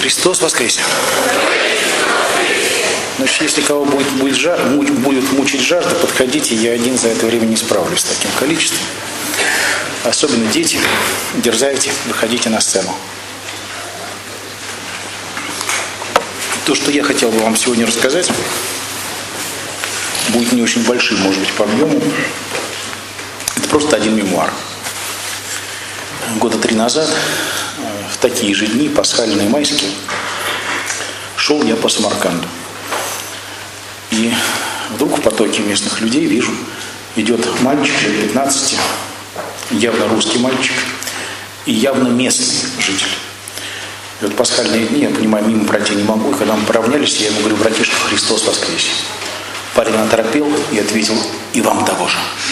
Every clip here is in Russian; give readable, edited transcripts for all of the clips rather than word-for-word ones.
Христос воскресе! Значит, если кого будет мучить жажда, подходите, я один за это время не справлюсь с таким количеством. Особенно дети, дерзайте, выходите на сцену. То, что я хотел бы вам сегодня рассказать, будет не очень большим, может быть, по объему. Это просто один мемуар. Года 3 назад, в такие же дни, пасхальные, майские, шел я по Самарканду. И вдруг в потоке местных людей вижу, идет мальчик лет 15, явно русский мальчик и явно местный житель. И вот пасхальные дни, я понимаю, мимо пройти не могу, и когда мы поравнялись, я ему говорю: братишка, Христос воскресе. Парень оторопел и ответил: и вам того же.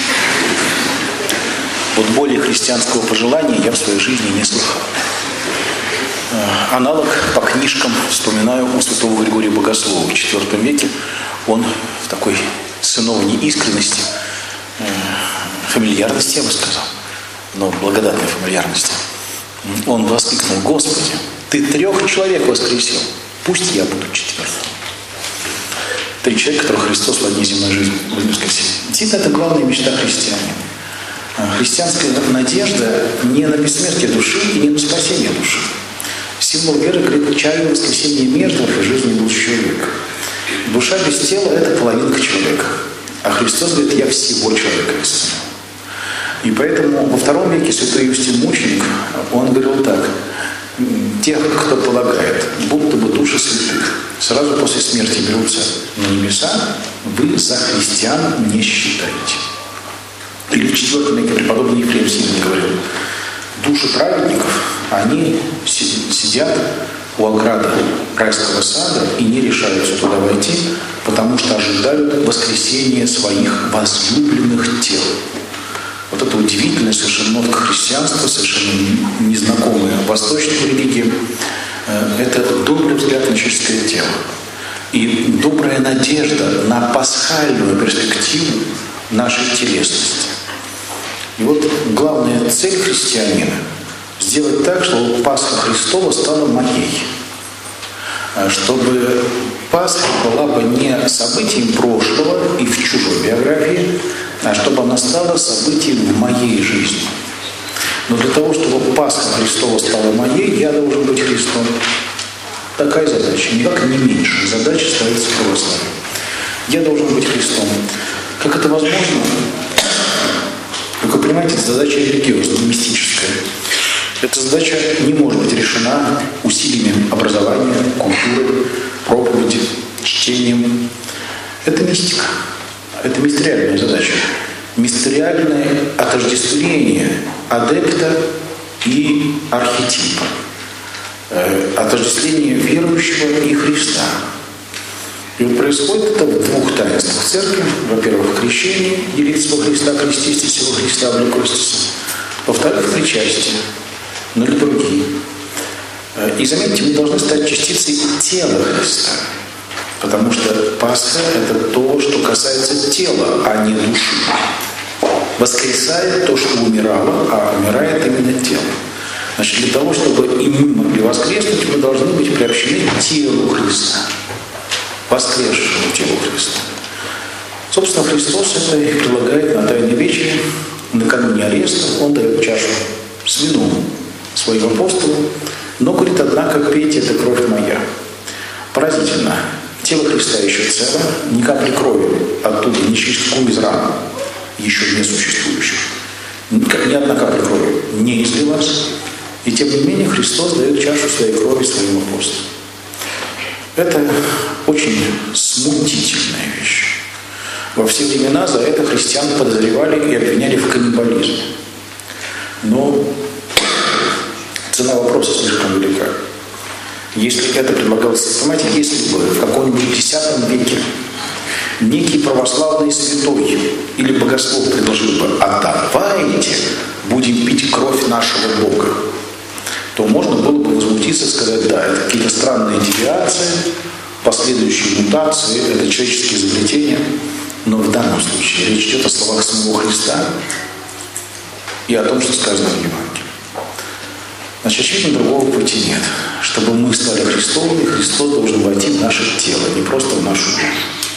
Вот более христианского пожелания я в своей жизни не слыхал. Аналог по книжкам вспоминаю у святого Григория Богослова в IV веке. Он в такой сыновней искренности, фамильярности, я бы сказал, но благодатной фамильярности, он воскликнул: Господи, Ты 3 человек воскресил, пусть я буду 4-м. 3 человека, которых Христос в одни земной жизни воскресил. Действительно, это главная мечта христианина. Христианская надежда не на бессмертие души и не на спасение души. Символ веры говорит: чаю воскресения мертвых и жизни будущего века. Душа без тела – это половинка человека. А Христос говорит: я всего человека исцелю. И поэтому во II веке святой Юстин Мученик, он говорил так: тех, кто полагает, будто бы души святых сразу после смерти берутся на небеса, вы за христиан не считаете. Или в IV веке преподобный Ефрем Сильный говорил: души праведников, они сидят у ограды райского сада и не решаются туда войти, потому что ожидают воскресения своих возлюбленных тел. Вот это удивительная совершенно нотка христианства, совершенно незнакомая восточным религиям. Это добрый взгляд на человеческое тело. И добрая надежда на пасхальную перспективу нашей телесности. И вот главная цель христианина – сделать так, чтобы Пасха Христова стала моей. Чтобы Пасха была бы не событием прошлого и в чужой биографии, а чтобы она стала событием в моей жизни. Но для того, чтобы Пасха Христова стала моей, я должен быть Христом. Такая задача, никак не меньше задача ставится в православии. Я должен быть Христом. Как это возможно? Как вы понимаете, это задача религиозная, мистическая. Эта задача не может быть решена усилиями образования, культуры, проповеди, чтением. Это мистика. Это мистериальная задача. Мистериальное отождествление адепта и архетипа. Отождествление верующего и Христа. И вот происходит это в 2 таинствах церкви. Во-первых, крещение, делиться во Христа, креститесь во Христа, облекостись. Во-вторых, причастие на литургии. И заметьте, мы должны стать частицей тела Христа. Потому что Пасха – это то, что касается тела, а не души. Воскресает то, что умирало, а умирает именно тело. Значит, для того, чтобы и мы могли воскреснуть, мы должны быть приобщены к телу Христа. Воскресшему телу Христа. Собственно, Христос это и предлагает на Тайной вечере. Накануне ареста Он дает чашу с вином своим апостолам, но говорит: однако, пейте, это кровь моя. Поразительно. Тело Христа еще цело, ни капли крови оттуда, ни чистку из ран, еще не существующих. Ни одна капля крови не излилась. И тем не менее Христос дает чашу своей крови своим апостолам. Это очень смутительная вещь. Во все времена за это христиан подозревали и обвиняли в каннибализме. Но цена вопроса слишком велика. Если это предлагалось, понимаете, если бы в каком-нибудь X веке некий православный святой или богослов предложил бы: а давайте будем пить кровь нашего Бога, то можно было бы возмутиться и сказать: да, это какие-то странные девиации, последующие мутации, это человеческие изобретения. Но в данном случае речь идет о словах самого Христа и о том, что сказано в Евангелии. Значит, очевидно, другого пути нет. чтобы мы стали Христовыми, Христос должен войти в наше тело, не просто в нашу душу.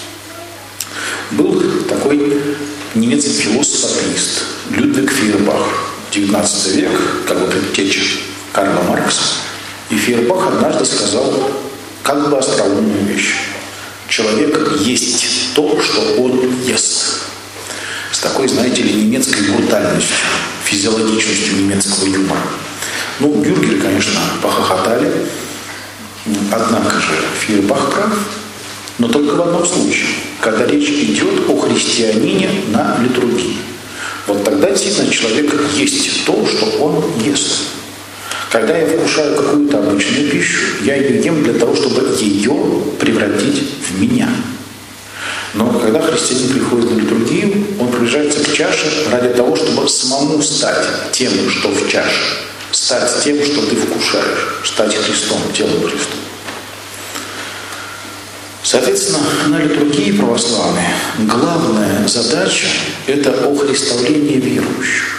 Был такой немецкий философ-атеист Людвиг Фейербах, 19 век, как бы предтеча Карла Маркса. И Фейербах однажды сказал как бы остроумную вещь. Человек есть то, что он ест. С такой, знаете ли, немецкой брутальностью, физиологичностью немецкого юмора. Ну, бюргеры, конечно, похохотали. Однако же Фейербах прав. Но только в одном случае, когда речь идет о христианине на литургии. Вот тогда действительно человек есть то, что он ест. Когда я вкушаю какую-то обычную пищу, я ее ем для того, чтобы ее превратить в меня. Но когда христианин приходит на литургию, он приближается к чаше ради того, чтобы самому стать тем, что в чаше. Стать тем, что ты вкушаешь. Стать Христом, телом Христа. Соответственно, на литургии православной главная задача – это охристовление верующих.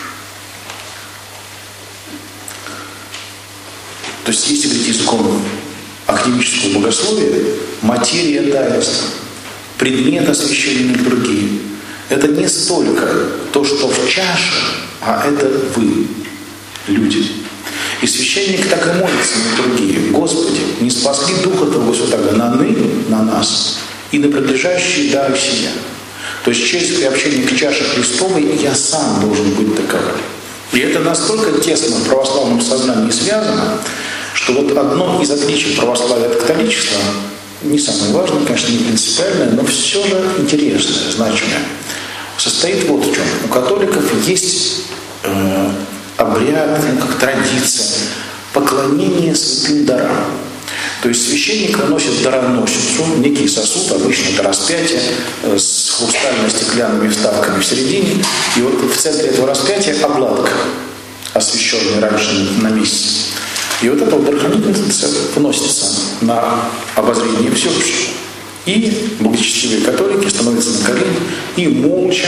То есть, если говорить языком академического богословия, материя таинства, предмет освящения литургии – это не столько то, что в чаше, а это вы, люди. И священник так и молится на литургии: Господи, не спасли Духа Твоего Святого на нас и на предлежащие дары сия. То есть через приобщение к чаше Христовой я сам должен быть таковым. И это настолько тесно в православном сознании связано, что вот одно из отличий православия от католичества, не самое важное, конечно, не принципиальное, но все же интересное, значимое, состоит вот в чем. У католиков есть обряд, как традиция, поклонение святым дарам. То есть священник выносит дароносицу, некий сосуд, обычно это распятие, с хрустально-стеклянными вставками в середине, и вот в центре этого распятия обладка, освященная раньше на месте. И вот эта дарохранительница выносится на обозрение всеобщее. И благочестивые католики становятся на колени и молча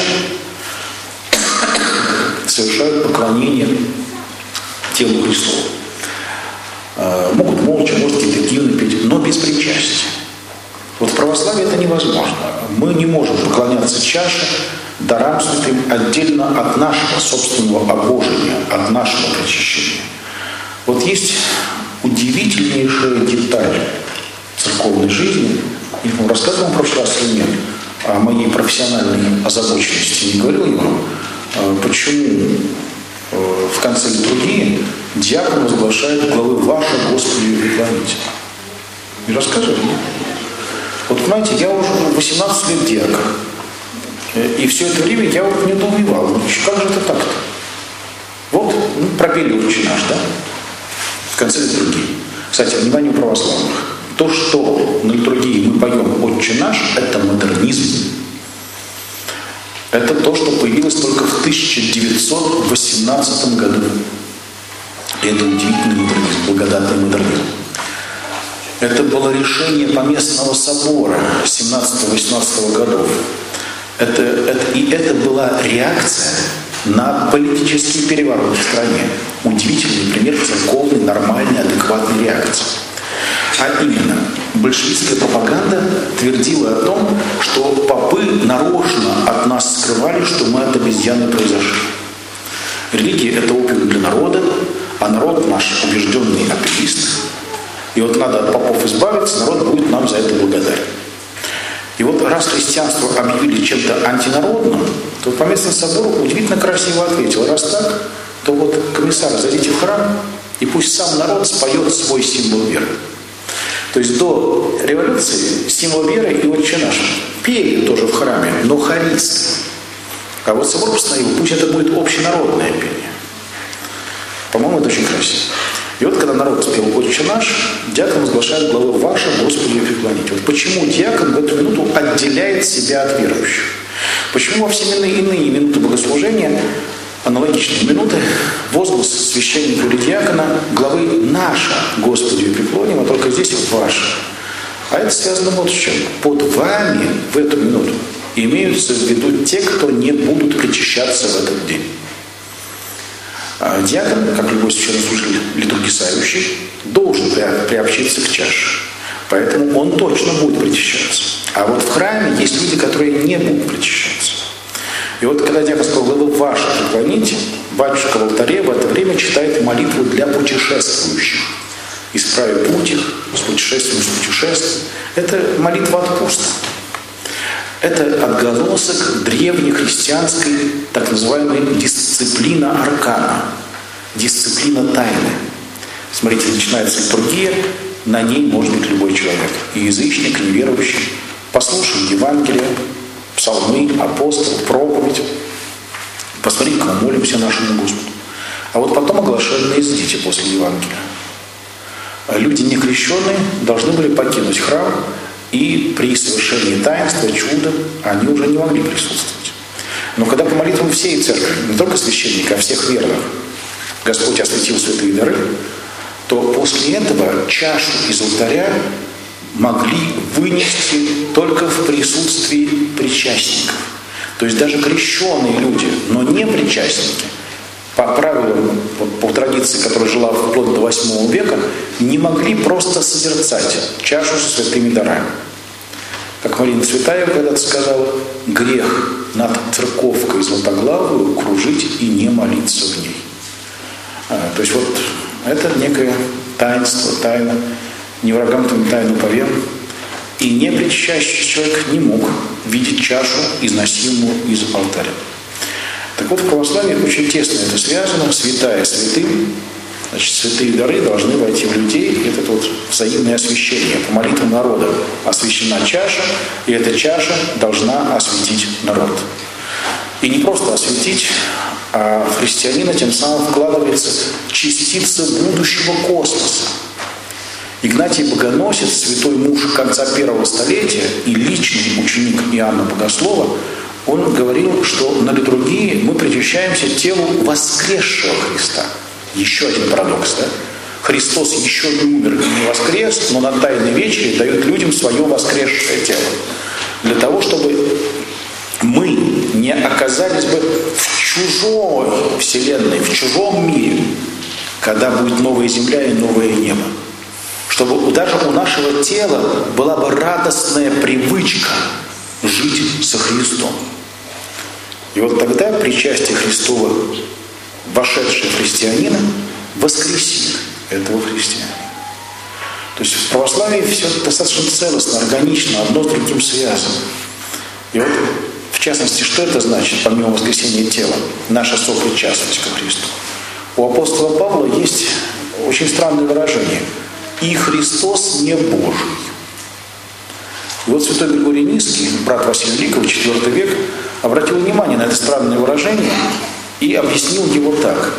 совершают поклонение телу Христову. Могут молча, может какие-то гимны петь, но без причастия. Вот в православии это невозможно. Мы не можем поклоняться чаше, дарам святым отдельно от нашего собственного обожения, от нашего причащения. Вот есть удивительнейшая деталь церковной жизни. Я вам рассказывал в прошлый раз или нет о моей профессиональной озабоченности. Не говорил ему, почему в конце литургии диакон возглашает главы «Ваше, Господи, преклоните». Не рассказывали? Вот понимаете, я уже 18 лет диакон. И все это время я вот недоумевал. Как же это так-то? Вот, пропели «Отче наш», да? В конце литургии. Кстати, внимание у православных. То, что на литургии мы поем «Отче наш», это модернизм. Это то, что появилось только в 1918 году. И это удивительный модернизм, благодатный модернизм. Это было решение Поместного собора 17-18 годов. И это была реакция на политический переворот в стране. Удивительный пример церковной, нормальной, адекватной реакции. А именно, большевистская пропаганда твердила о том, что попы нарочно от нас скрывали, что мы от обезьяны произошли. Религия – это опиум для народа, а народ наш убежденный атеист. И вот надо от попов избавиться, народ будет нам за это благодарен. И вот раз христианство объявили чем-то антинародным, то Поместный собор удивительно красиво ответил: раз так, то вот, комиссар, зайдите в храм, и пусть сам народ споет свой символ веры. То есть до революции символ веры и «Отче наш» пели тоже в храме, но хористы. А вот собор постановил, пусть это будет общенародное пение. По-моему, это очень красиво. И вот когда народ спел «Отче наш», диакон возглашает главы «Ваше, Господи, преклоните». Вот почему диакон в эту минуту отделяет себя от верующих? Почему во все иные минуты богослужения, аналогичные минуты, возглас священника или диакона главы «Наша, Господи, преклоним», а только здесь «Ваше». А это связано вот с чем. Под вами в эту минуту имеются в виду те, кто не будут причащаться в этот день. Диакон, как любой священнослужитель литургисающий, должен приобщиться к чаше. Поэтому он точно будет причащаться. А вот в храме есть люди, которые не будут причащаться. И вот когда диакон сказал: «Вы ваши преклоните», батюшка в алтаре в это время читает молитву для путешествующих. «Исправи путь их, с путешествием, с путешествием». Это молитва отпуска. Это отголосок древнехристианской так называемой дисциплина аркана, дисциплина тайны. Смотрите, начинается литургия, на ней может быть любой человек. И язычник, и неверующий. Послушаем Евангелие, псалмы, апостол, проповедь. Посмотрим, как мы молимся нашему Господу. А вот потом оглашаем наизусть после Евангелия. Люди некрещенные должны были покинуть храм, и при совершении таинства, чуда, они уже не могли присутствовать. Но когда по молитвам всей церкви, не только священника, а всех верных, Господь осветил святые дары, то после этого чашу из алтаря могли вынести только в присутствии причастников. То есть даже крещенные люди, но не причастники, по правилам, по традиции, которая жила вплоть до 8 века, не могли просто созерцать чашу со святыми дарами. Как Марина Цветаева когда-то сказала: «Грех над церковкой златоглавую кружить и не молиться в ней». То есть вот это некое таинство, тайна, не врагам твоим тайну повем. И не причащающийся человек не мог видеть чашу, износимую из алтаря. Так вот, в православии очень тесно это связано. Святая святым, значит, святые дары должны войти в людей. И это вот взаимное освящение. По молитвам народа освящена чаша, и эта чаша должна осветить народ. И не просто осветить, а в христианина тем самым вкладывается частица будущего космоса. Игнатий Богоносец, святой муж конца первого столетия и личный ученик Иоанна Богослова, он говорил, что на литургии мы причащаемся телу воскресшего Христа. Еще один парадокс, да? Христос еще не умер и не воскрес, но на Тайной вечере дает людям свое воскресшее тело. Для того, чтобы мы не оказались бы в чужой вселенной, в чужом мире, когда будет новая земля и новое небо. Чтобы даже у нашего тела была бы радостная привычка жить со Христом. И вот тогда причастие Христова, вошедшее в христианина, воскресит этого христианина. То есть в православии все достаточно целостно, органично, одно с другим связано. И вот, в частности, что это значит, помимо воскресения тела? Наша сопричастность ко Христу. У апостола Павла есть очень странное выражение: «И Христос не Божий». И вот святой Григорий Низкий, брат Василия Великого, IV век, обратил внимание на это странное выражение и объяснил его так: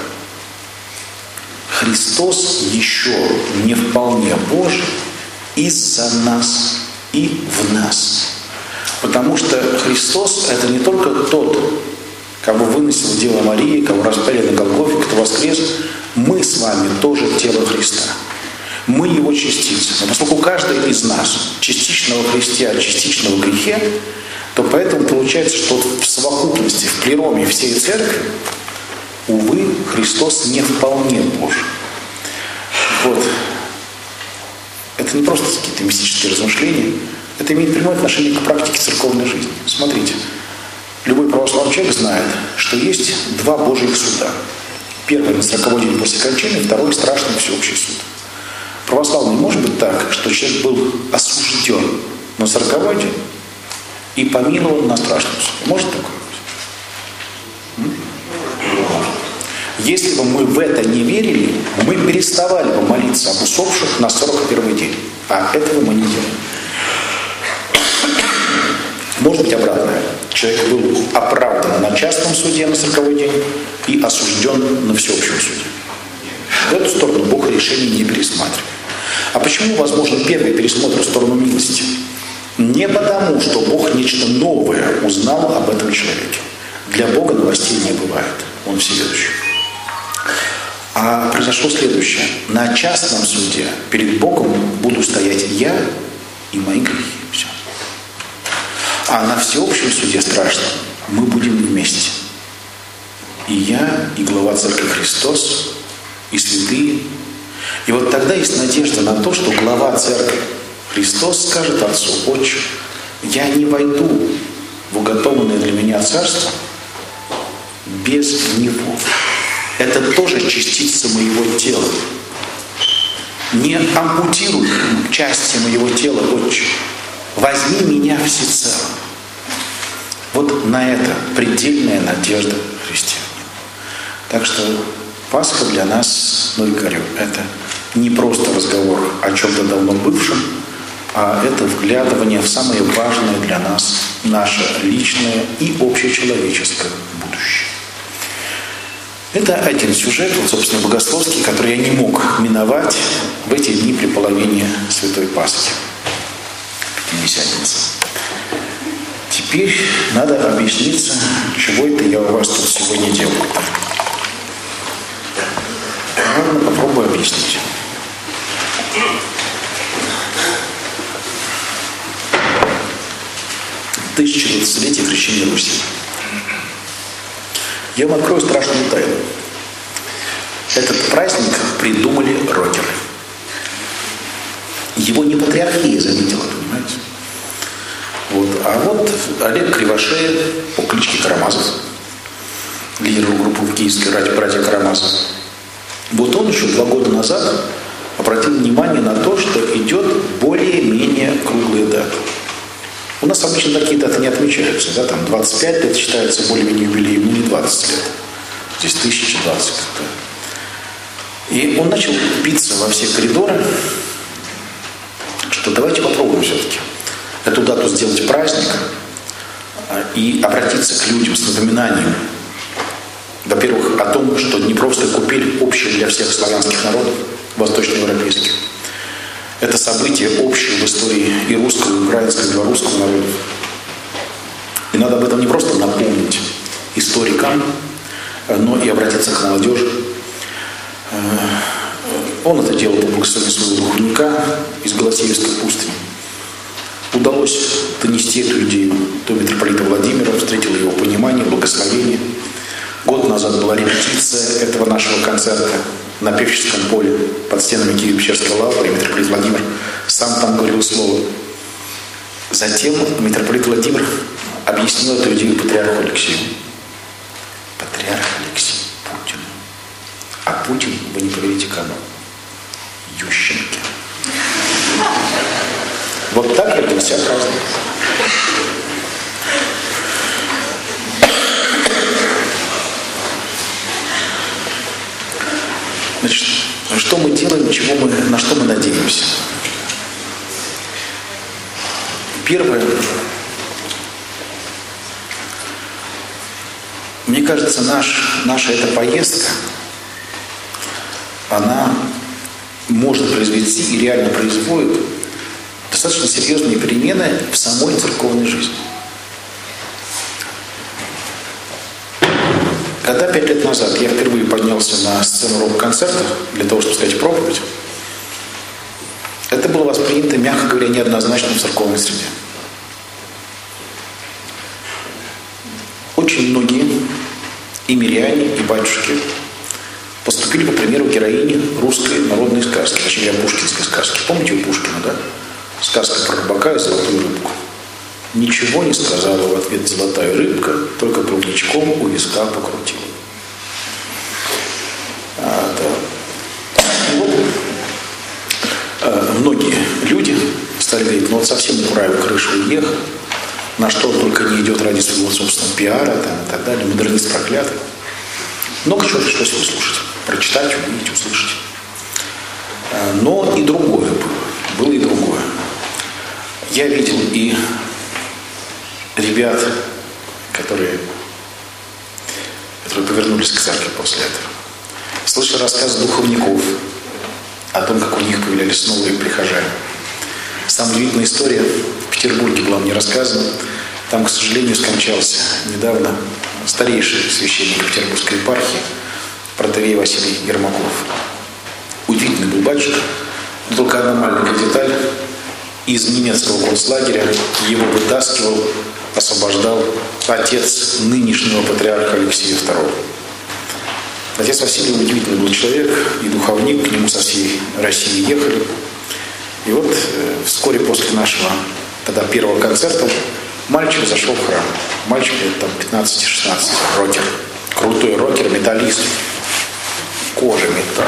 Христос еще не вполне Божий из-за нас и в нас. Потому что Христос — это не только тот, кого выносил Дева Мария, кого распяли на Голгофе, кто воскрес. Мы с вами тоже тело Христа. Мы его частицы. Но поскольку каждый из нас частично во Христе, а частично во грехе, то поэтому получается, что в совокупности, в плероме всей церкви, увы, Христос не вполне Божий. Вот. Это не просто какие-то мистические размышления, это имеет прямое отношение к практике церковной жизни. Смотрите, любой православный человек знает, что есть два Божьих суда. Первый на 40-й день после кончины, второй страшный всеобщий суд. Православный может быть так, что человек был осужден на 40-й день и помилован на страшном суде. Может такое быть? Если бы мы в это не верили, мы переставали бы молиться об усопших на 41-й день. А этого мы не делаем. Может быть обратное. Человек был оправдан на частном суде на 40-й день и осужден на всеобщем суде. В эту сторону Бог решений не пересматривает. А почему возможен первый пересмотр в сторону милости? Не потому, что Бог нечто новое узнал об этом человеке. Для Бога новостей не бывает. Он всеведущий. А произошло следующее. На частном суде перед Богом буду стоять я и мои грехи. Все. А на всеобщем суде страшно. Мы будем вместе. и я, и глава Церкви Христос, и святые. И вот тогда есть надежда на то, что глава Церкви Христос скажет Отцу: Отче, я не войду в уготованное для меня царство без Него. Это тоже частица моего тела. Не ампутируй части моего тела, Отче. Возьми меня всецело. Вот на это предельная надежда христианина. Так что Пасха для нас, ну и говорю, это не просто разговор о чем-то давно бывшем, а это вглядывание в самое важное для нас, наше личное и общечеловеческое будущее. Это один сюжет, вот, собственно, богословский, который я не мог миновать в эти дни при половине Святой Пасхи, Пятидесятницы. Теперь надо объясниться, чего это я у вас тут сегодня делаю. Ладно, попробую объяснить. Тысячелетие крещения Руси. Я вам открою страшную тайну. Этот праздник придумали рокеры. Его не патриархия заметила, понимаете? Вот. А вот Олег Кривошеев по кличке Карамазов, лидер группы в Киевской братья Карамазов. Вот он еще 2 года назад обратил внимание на то, что идет более-менее круглая дата. У нас обычно такие даты не отмечаются, да, там 25 лет считается более-менее юбилеем, но не 20 лет. Здесь 1020 как-то. И он начал биться во все коридоры, что давайте попробуем все-таки эту дату сделать праздник и обратиться к людям с напоминанием, во-первых, о том, что не просто купили общее для всех славянских народов, восточноевропейских. Это событие общее в истории и русского, и украинского, и белорусского народов. И надо об этом не просто напомнить историкам, но и обратиться к молодежи. Он это делал по благословению своего духовника из Голосеевской пустыни. Удалось донести эту идею до митрополита Владимира, встретил его понимание, благословение. Год назад была репетиция этого нашего концерта на Певческом поле под стенами Киево-Печерской лавры, и митрополит Владимир сам там говорил слово. Затем митрополит Владимир объяснил эту идею патриарху Алексею. Патриарх Алексей Путин. А Путин, вы не поверите кому? Ющенко. Вот так это вся праздник. Значит, что мы делаем, на что мы надеемся? Первое. Мне кажется, наша эта поездка, она может произвести и реально производит достаточно серьезные перемены в самой церковной жизни. Когда 5 лет назад я впервые поднялся на сцену рок-концерта для того, чтобы сказать проповедь, это было воспринято, мягко говоря, неоднозначно в церковной среде. Очень многие и миряне, и батюшки поступили по примеру героини русской народной сказки, точнее, пушкинской сказки. Помните у Пушкина, да? Сказка про рыбака и золотую рыбку. Ничего не сказала в ответ золотая рыбка, только плавничком у виска покрутила. Многие люди стали говорить, ну вот совсем Мураев крышу уехал, на что он только не идет ради своего собственного пиара там, и так далее, модернист проклятый. Много чего пришлось выслушать, прочитать, увидеть, услышать. Но и другое было и другое. Я видел и ребят, которые повернулись к церкви после этого. Слышал рассказы духовников о том, как у них появлялись новые прихожане. Самая удивительная история в Петербурге была мне рассказана. Там, к сожалению, скончался недавно старейший священник Петербургской епархии, протоиерей Василий Ермаков. Удивительный был батюшка, но только одна маленькая деталь. Из немецкого концлагеря его вытаскивал, освобождал отец нынешнего патриарха Алексея II. Отец Василий удивительный был человек, и духовник, к нему со всей России ехали. И вот вскоре после нашего тогда первого концерта мальчик зашел в храм. Мальчик лет там 15-16, рокер. Крутой рокер, металлист. Кожа металл.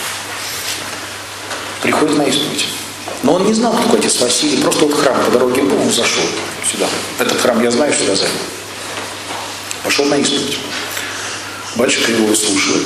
Приходит на исповедь. Но он не знал, кто такой отец Василий. Просто вот храм по дороге был, он зашел сюда. Этот храм я знаю, сюда зайду. Пошел на исповедь. Батюшка его слушает.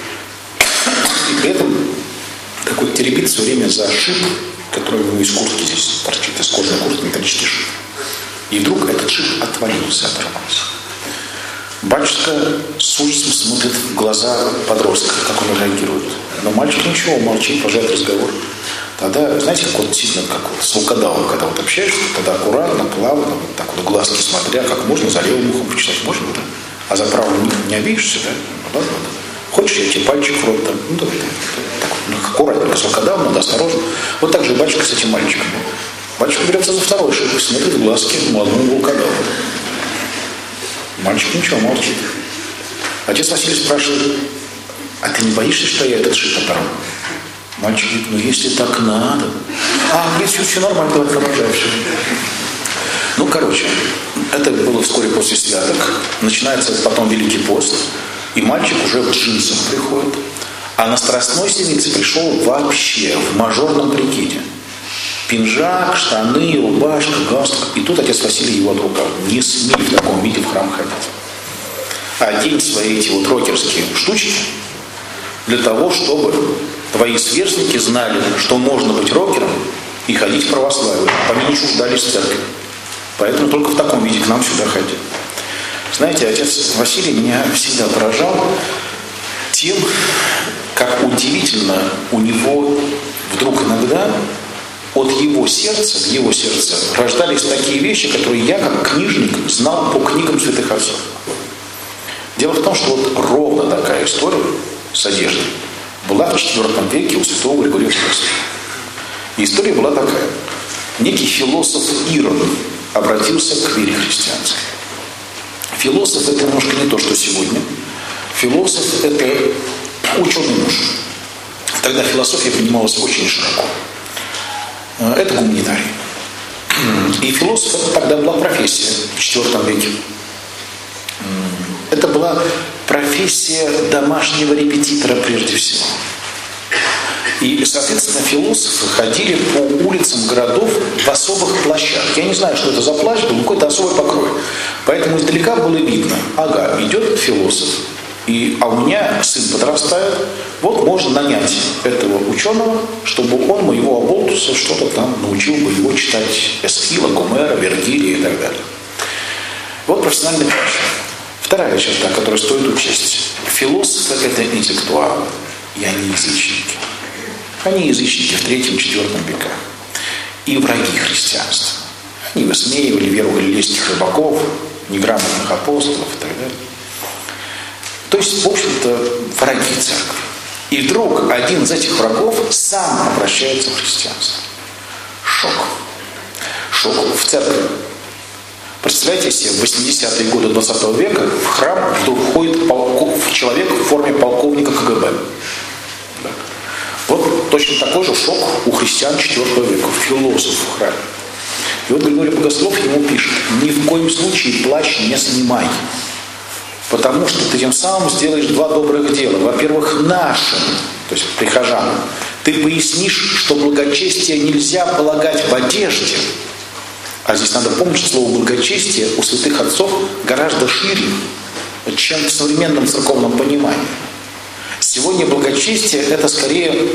И при этом такой теребит все время за шип, который у него из куртки здесь торчит, из кожаной куртки металлический шип. И вдруг этот шип отвалился, оторвался. Батюшка с ужасом смотрит в глаза подростка, как он реагирует. Но мальчик ничего, молчит, продолжает разговор. Тогда, знаете, как вот действительно, как вот с волкодавом, когда вот общаешься, тогда аккуратно, плавно, вот так вот глазки смотря, как можно за левым ухом почитать, можно, да? А за правым не обидишься, да? Ну, ладно, да. Хочешь, я тебе пальчик в рот там? Ну, давай, так вот, ну, аккуратненько, с волкодавом, надо осторожно. Вот так же и батюшка с этим мальчиком. Батюшка берется за второй шип и смотрит в глазки молодому волкодаву. Мальчик ничего, молчит. Отец Василий спрашивает: а ты не боишься, что я этот шип оторву? Мальчик говорит: ну если так надо. Говорит, все нормально, давай продолжай. Ну, короче, это было вскоре после святок. Начинается потом Великий пост. И мальчик уже в джинсах приходит. А на Страстной Седмице пришел вообще в мажорном прикиде. Пинжак, штаны, рубашка, галстук. И тут отец Василий его отругал: не смей в таком виде в храм ходить. Одень свои эти вот рокерские штучки для того, чтобы твои сверстники знали, что можно быть рокером и ходить в православие. Они не чуждались в церкви. Поэтому только в таком виде к нам сюда ходили. Знаете, отец Василий меня всегда поражал тем, как удивительно у него вдруг иногда от его сердца, в его сердце рождались такие вещи, которые я, как книжник, знал по книгам святых отцов. Дело в том, что вот ровно такая история с одеждой была в IV веке у святого Григория Спасского. И история была такая. Некий философ Ирод обратился к вере христианской. Философ — это немножко не то, что сегодня. Философ — это ученый муж. Тогда философия понималась очень широко. Это гуманитарий. И философ — это тогда была профессия в IV веке. Это была профессия домашнего репетитора прежде всего. И, соответственно, философы ходили по улицам городов в особых плащах. Я не знаю, что это за плащ, был какой-то особый покрой. Поэтому издалека было видно: ага, идет философ, а у меня сын подрастает, вот можно нанять этого ученого, чтобы он моего оболтуса что-то там научил бы его читать Эсхила, Гомера, Вергилия и так далее. Вот профессиональный плащ. Вторая черта, которую стоит учесть. Философы — это интеллектуалы, и они язычники. Они язычники в III-IV веках. И враги христианства. Они высмеивали веру галилейских рыбаков, неграмотных апостолов и так далее. То есть, в общем-то, враги церкви. И вдруг один из этих врагов сам обращается в христианство. Шок. Шок в церкви. Представляете себе, в 80-е годы 20 века в храм вдруг входит человек в форме полковника КГБ. Да. Вот точно такой же шок у христиан IV века, философ в храме. И вот Григорий Богослов ему пишет: ни в коем случае плащ не снимай, потому что ты тем самым сделаешь два добрых дела. Во-первых, нашим, то есть прихожанам, ты пояснишь, что благочестие нельзя полагать в одежде. А здесь надо помнить, что слово «благочестие» у святых отцов гораздо шире, чем в современном церковном понимании. Сегодня благочестие — это скорее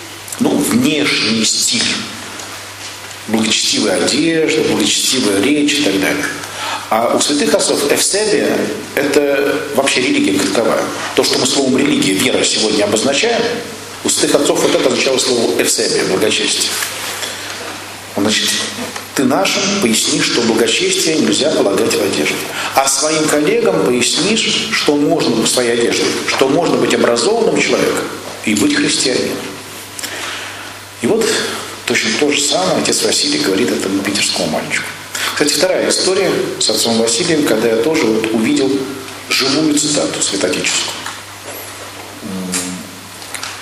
внешний стиль. Благочестивая одежда, благочестивая речь и так далее. А у святых отцов эвсебия — это вообще религия как таковая. То, что мы словом «религия», «вера» сегодня обозначаем, у святых отцов вот это означало слово эвсебия, благочестие. Значит, ты нашим пояснишь, что благочестие нельзя полагать в одежде. А своим коллегам пояснишь, что можно в своей одежде, что можно быть образованным человеком и быть христианином. И вот точно то же самое отец Василий говорит этому питерскому мальчику. Кстати, вторая история с отцом Василием, когда я тоже увидел живую цитату святоотеческую.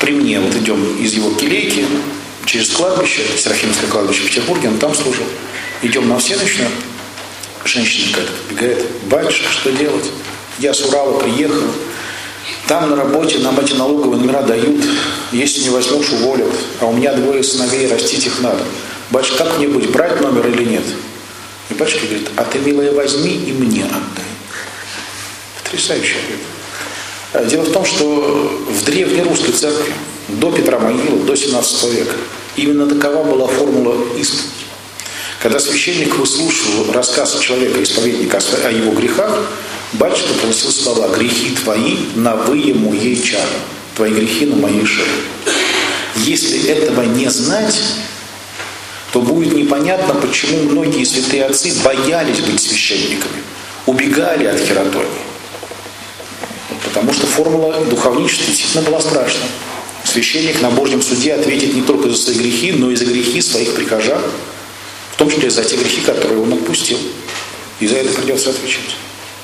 при мне, вот идем из его келейки, через кладбище, Серафимское кладбище в Петербурге, он там служил. Идем на всеночную, женщина какая-то подбегает: батюшка, что делать? Я с Урала приехал, там на работе нам эти налоговые номера дают, если не возьмешь, уволят, а у меня 2 сыновей, растить их надо. Батюшка, как мне быть, брать номер или нет? И батюшка говорит: а ты, милая, возьми и мне отдай. Потрясающий ответ. Дело в том, что в древнерусской церкви, до Петра Могилы, до 17 века, именно такова была формула исповеди. Когда священник выслушивал рассказ человека, исповедника, о его грехах, батюшка произносил слова: грехи твои на выему ей чаду, твои грехи на моей шее. Если этого не знать, то будет непонятно, почему многие святые отцы боялись быть священниками, убегали от хератонии. Потому что формула духовничества действительно была страшна. Священник на Божьем суде ответит не только за свои грехи, но и за грехи своих прихожан, в том числе за те грехи, которые он отпустил. И за это придется отвечать.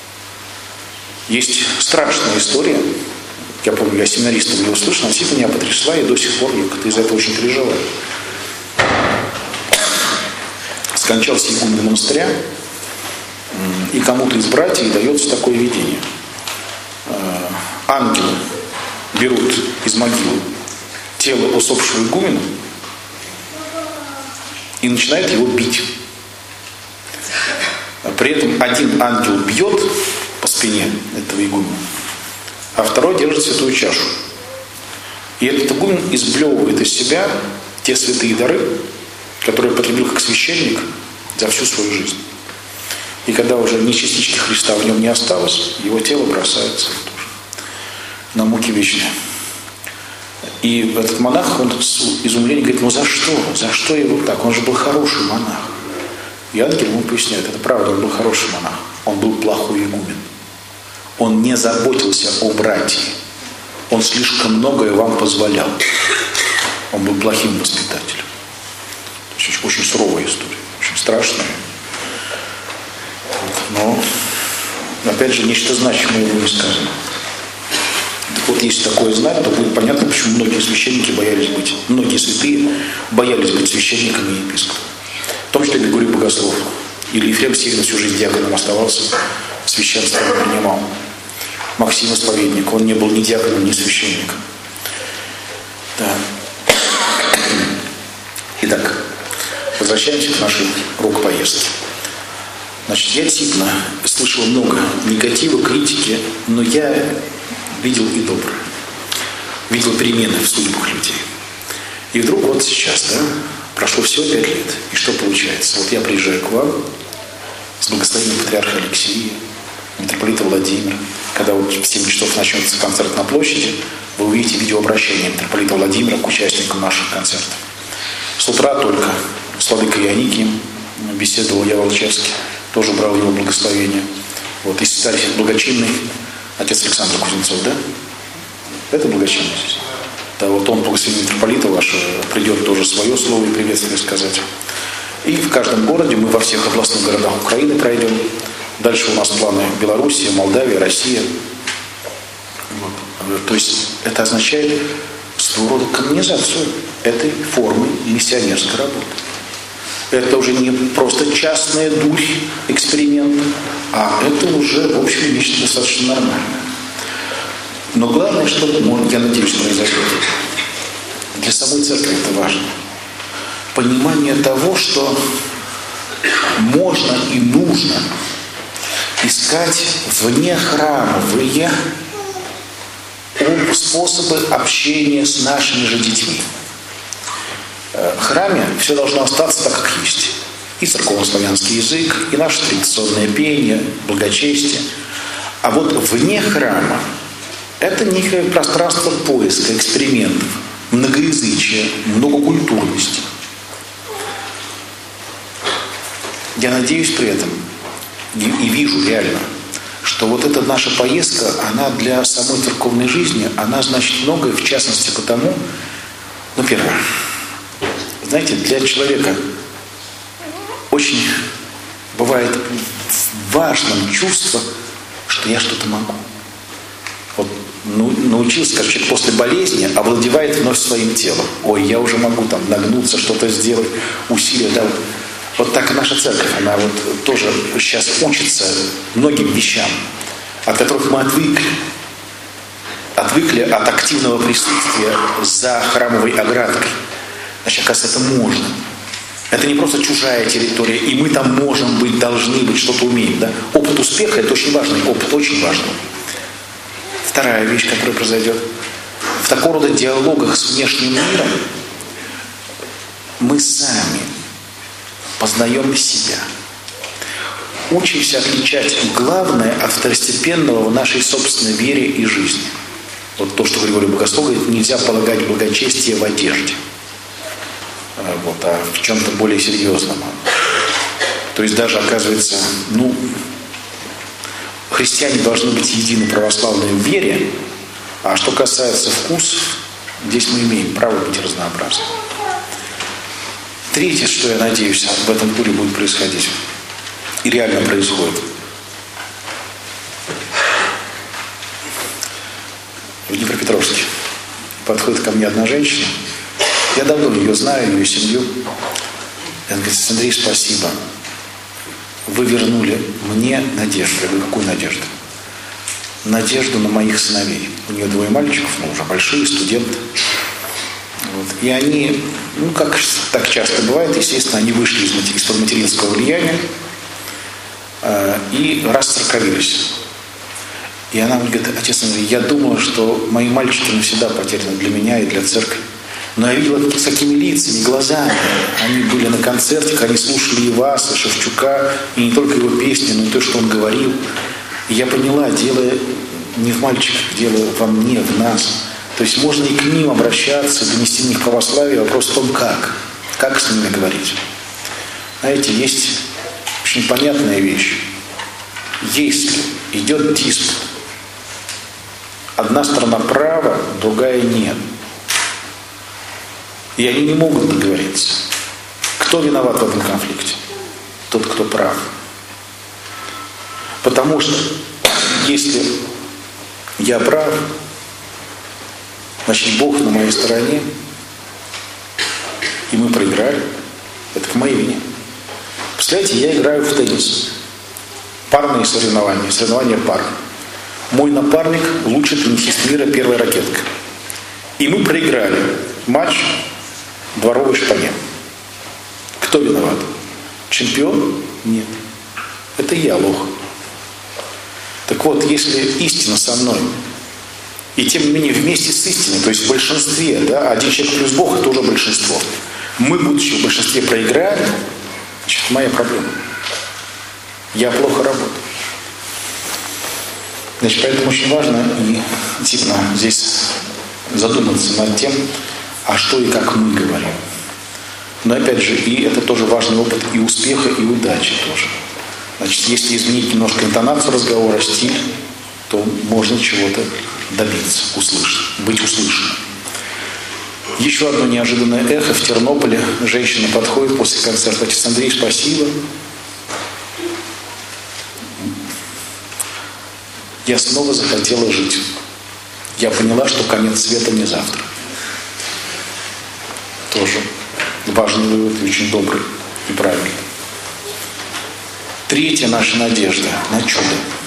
Есть страшная история. Я помню, я семинаристом ее услышал, она действительно меня потрясла, и до сих пор я как-то из-за этого очень переживаю. Скончался игумен монастыря, и кому-то из братьев дается такое видение. Ангелы берут из могилы тело усопшего игумена и начинают его бить. При этом один ангел бьет по спине этого игумена, а второй держит святую чашу. И этот игумен изблевывает из себя те святые дары, которые потребил как священник за всю свою жизнь. И когда уже ни частички Христа в нем не осталось, его тело бросается на муки вечные. И этот монах, он с изумлением говорит: ну за что? За что его так? Он же был хороший монах. И ангел ему поясняет: это правда, он был хороший монах. Он был плохой игумен. Он не заботился о братьях. Он слишком многое вам позволял. Он был плохим воспитателем. Очень, очень суровая история, очень страшная. Но, опять же, нечто значимое ему не сказано. Так вот, если такое знать, то будет понятно, почему многие священники боялись быть, многие святые боялись быть священниками и епископами. В том числе Григорий Богослов. Или Ефрем Сирин всю жизнь диаконом оставался, священство не принимал. Максим Исповедник, он не был ни диаконом, ни священником. Да. Итак, возвращаемся к нашей рок-поездке. Значит, я действительно слышал много негатива, критики, но я видел и доброе. Видел перемены в судьбах людей. И вдруг вот сейчас, да, прошло всего 5 лет. И что получается? Вот я приезжаю к вам с благословением патриарха Алексия, митрополита Владимира. Когда вот в 7 часов начнется концерт на площади, вы увидите видеообращение митрополита Владимира к участникам наших концертов. С утра только с владыкой Ионикием беседовал я Волчевский, тоже брал его благословение. Вот, и старец благочинный отец Александр Кузнецов, да? Это благочинный здесь. Да, вот он, благословение митрополита вашего, придет тоже свое слово и приветствие сказать. И в каждом городе, мы во всех областных городах Украины пройдем. Дальше у нас планы Белоруссия, Молдавия, Россия. Вот. То есть это означает своего рода канонизацию этой формы миссионерской работы. Это уже не просто частная дурь, эксперимент, а это уже, в общем, нечто достаточно нормальное. Но главное, что, я надеюсь, произойдет. Для самой церкви это важно. Понимание того, что можно и нужно искать вне храмовые способы общения с нашими же детьми. В храме все должно остаться так, как есть. И церковно-славянский язык, и наше традиционное пение, благочестие. А вот вне храма это некое пространство поиска, экспериментов, многоязычия, многокультурности. Я надеюсь при этом и вижу реально, что вот эта наша поездка, она для самой церковной жизни, она значит многое, в частности потому, ну, первое, знаете, для человека очень бывает важным чувство, что я что-то могу. Вот научился, как человек после болезни, овладевает вновь своим телом. Ой, я уже могу там нагнуться, что-то сделать, усилия. Да, вот так и наша церковь, она вот тоже сейчас учится многим вещам, от которых мы отвыкли от активного присутствия за храмовой оградкой. Значит, оказывается, это можно. Это не просто чужая территория, и мы там можем быть, должны быть, что-то умеем. Да? Опыт успеха – это очень важный опыт, очень важный. Вторая вещь, которая произойдет. В такого рода диалогах с внешним миром мы сами познаем себя. Учимся отличать главное от второстепенного в нашей собственной вере и жизни. Вот то, что Григорий Богослов говорит, нельзя полагать благочестие в одежде. А в чем-то более серьезном. То есть даже, оказывается, христиане должны быть едины православные в вере, а что касается вкусов, здесь мы имеем право быть разнообразными. Третье, что я надеюсь, в этом туре будет происходить, и реально происходит. В Днепропетровске подходит ко мне одна женщина. Я давно ее знаю, ее семью. И она говорит: Андрей, спасибо. Вы вернули мне надежду. Я говорю: какую надежду? Надежду на моих сыновей. У нее 2 мальчиков, уже большие, студенты. Вот. И они, как так часто бывает, естественно, они вышли из-под материнского влияния и расцерковились. И она мне говорит: отец Андрей, я думала, что мои мальчики навсегда потеряны для меня и для церкви. Но я видела, с какими лицами, глазами они были на концертах, они слушали и вас, и Шевчука, и не только его песни, но и то, что он говорил. И я поняла, дело не в мальчиках, дело во мне, в нас. То есть можно и к ним обращаться, донести в них православие, вопрос в том, как с ними говорить. Знаете, есть очень понятная вещь. Если идет диспут, одна сторона права, другая нет. И они не могут договориться. Кто виноват в этом конфликте? Тот, кто прав. Потому что если я прав, значит, Бог на моей стороне, и мы проиграли. Это к моей вине. Представляете, я играю в теннис. Парные соревнования пар. Мой напарник лучший теннисист мира, первая ракетка. И мы проиграли матч в дворовой шпане. Кто виноват? Чемпион? Нет. Это я лох. Так вот, если истина со мной, и тем не менее вместе с истиной, то есть в большинстве, да, один человек плюс Бог, это уже большинство. Мы, будучи в большинстве, проиграли, значит, моя проблема. Я плохо работаю. Значит, поэтому очень важно и действительно здесь задуматься над тем, а что и как мы говорим. Но опять же, и это тоже важный опыт и успеха, и удачи тоже. Значит, если изменить немножко интонацию разговора, стиль, то можно чего-то добиться, быть услышанным. Еще одно неожиданное эхо. В Тернополе женщина подходит после концерта: отец Андрей, спасибо. Я снова захотела жить. Я поняла, что конец света не завтра. Тоже важный вывод, очень добрый и правильный. Третья наша надежда на чудо.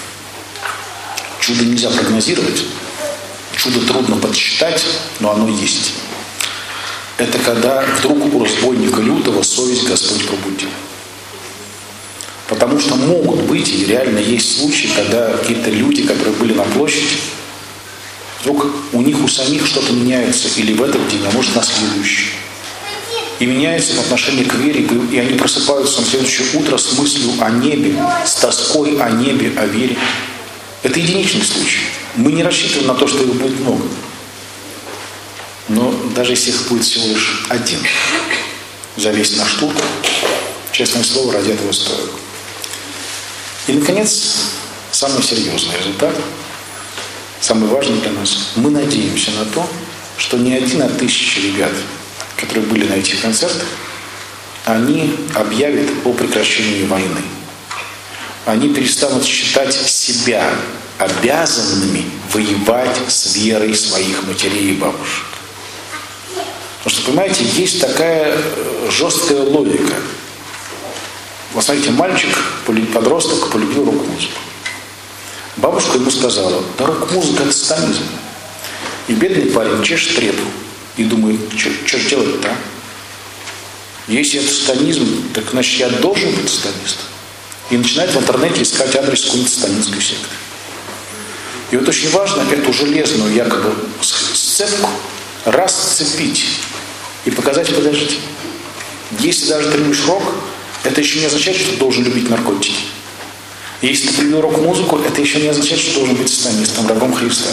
Чудо нельзя прогнозировать. Чудо трудно подсчитать, но оно есть. Это когда вдруг у разбойника лютого совесть Господь пробудил. Потому что могут быть, и реально есть случаи, когда какие-то люди, которые были на площади, вдруг у них у самих что-то меняется, или в этот день, а может на следующий. И меняется отношение к вере, и они просыпаются на следующее утро с мыслью о небе, с тоской о небе, о вере. Это единичный случай. Мы не рассчитываем на то, что их будет много. Но даже если их будет всего лишь один, за весь наш тур, честное слово, ради этого стоит. И, наконец, самый серьезный результат, самый важный для нас. Мы надеемся на то, что не 1, а 1000 ребят, которые были на этих концертах, они объявят о прекращении войны. Они перестанут считать себя обязанными воевать с верой своих матерей и бабушек. Потому что, понимаете, есть такая жесткая логика. Вот смотрите, мальчик, подросток полюбил рок-музыку. Бабушка ему сказала: да рок-музыка — это сатанизм. И бедный парень чешет репу и думает: что же делать-то, а? Если это сатанизм, так значит я должен быть сатанистом. И начинает в интернете искать адрес какой-нибудь сатанинской секты. И вот очень важно эту железную якобы сцепку расцепить и показать: подождите, если даже ты любишь рок, это еще не означает, что ты должен любить наркотики. Если ты полюбил рок-музыку, это еще не означает, что ты должен быть сатанистом, врагом Христа.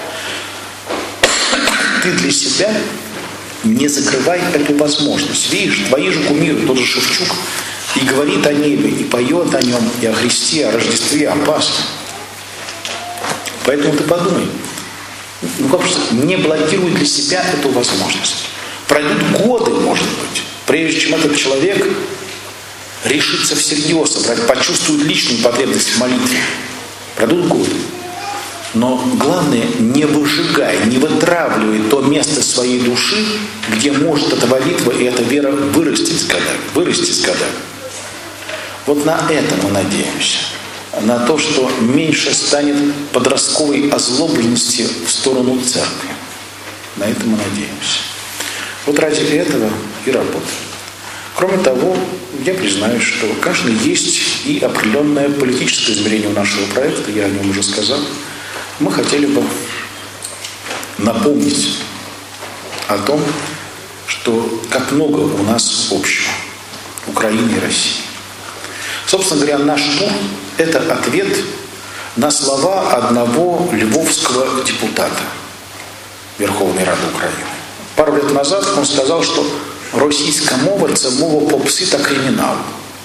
Ты для себя не закрывай эту возможность. Видишь, твои же кумиры, тот же Шевчук, и говорит о небе, и поет о нем, и о Христе, о Рождестве, о Пасхе. Поэтому ты подумай, не блокируй для себя эту возможность. Пройдут годы, может быть, прежде чем этот человек решится всерьез, почувствует личную потребность в молитве. Пройдут годы. Но главное, не выжигай, не вытравливай то место своей души, где может эта молитва и эта вера вырасти с годами. Вот на это мы надеемся. На то, что меньше станет подростковой озлобленности в сторону церкви. На это мы надеемся. Вот ради этого и работаем. Кроме того, я признаюсь, что, конечно, есть и определенное политическое измерение у нашего проекта, я о нем уже сказал. Мы хотели бы напомнить о том, что как много у нас общего, Украины и России. Собственно говоря, наш тур – это ответ на слова одного львовского депутата Верховной Рады Украины. Пару лет назад он сказал, что «российская мова – это мова попсы та криминал».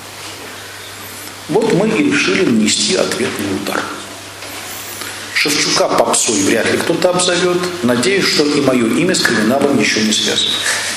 Вот мы и решили нанести ответный удар. Шевчука попсой вряд ли кто-то обзовет. Надеюсь, что и мое имя с криминалом ничего не связано.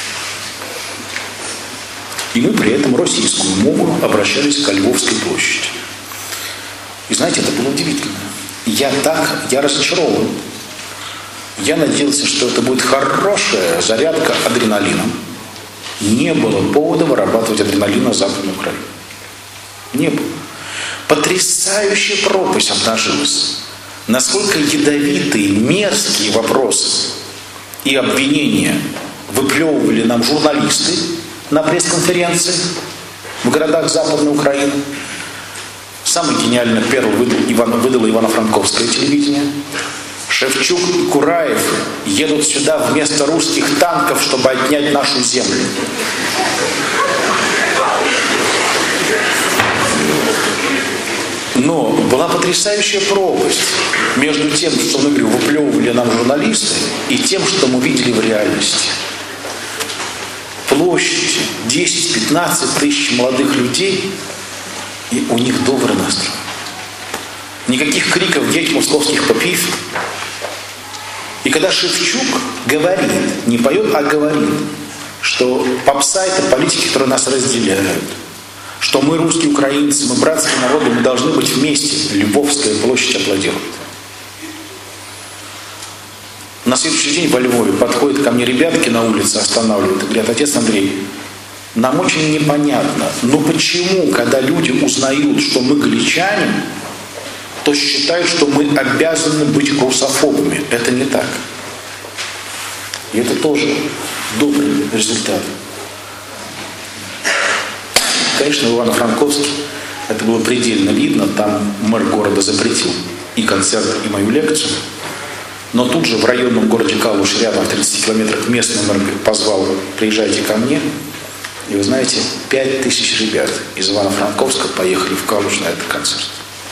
И мы при этом российскую мову обращались к Львовской площади. И знаете, это было удивительно. Я разочарован. Я надеялся, что это будет хорошая зарядка адреналином. Не было повода вырабатывать адреналин на Западной Украине. Не было. Потрясающая пропасть обнажилась. Насколько ядовитые, мерзкие вопросы и обвинения выплевывали нам журналисты на пресс-конференции в городах Западной Украины. Самый гениальный первый выдало Ивано-Франковское телевидение. Шевчук и Кураев едут сюда вместо русских танков, чтобы отнять нашу землю. Но была потрясающая пропасть между тем, что мы выплевывали нам журналисты, и тем, что мы видели в реальности. Площади 10-15 тысяч молодых людей, и у них добрый настрой. Никаких криков «Деть московских попив». И когда Шевчук говорит, не поет, а говорит, что попса – это политики, которые нас разделяют, что мы русские украинцы, мы братские народы, мы должны быть вместе. Львовская площадь аплодирует. На следующий день во Львове подходят ко мне ребятки на улице, останавливают и говорят: отец Андрей, нам очень непонятно, но почему, когда люди узнают, что мы галичане, то считают, что мы обязаны быть русофобами. Это не так. И это тоже добрый результат. Конечно, в Ивано-Франковске это было предельно видно. Там мэр города запретил и концерт, и мою лекцию. Но тут же в районном городе Калуш, рядом в 30 километрах, местный мэр позвал: приезжайте ко мне. И вы знаете, 5000 ребят из Ивано-Франковска поехали в Калуш на этот концерт.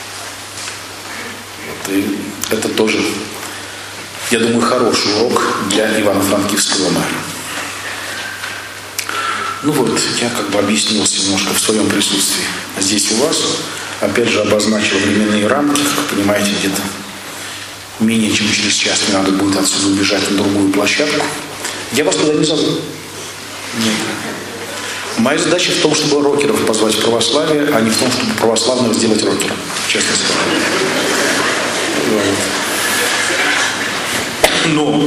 И это тоже, я думаю, хороший урок для Ивано-Франкивского мэра. Ну вот, я как бы объяснился немножко в своем присутствии здесь у вас. Опять же, обозначил временные рамки. Как понимаете, где-то менее чем через час мне надо будет отсюда убежать на другую площадку. Я вас туда не зову. Нет. Моя задача в том, чтобы рокеров позвать в православие, а не в том, чтобы православных сделать рокером. Честно сказать. Но,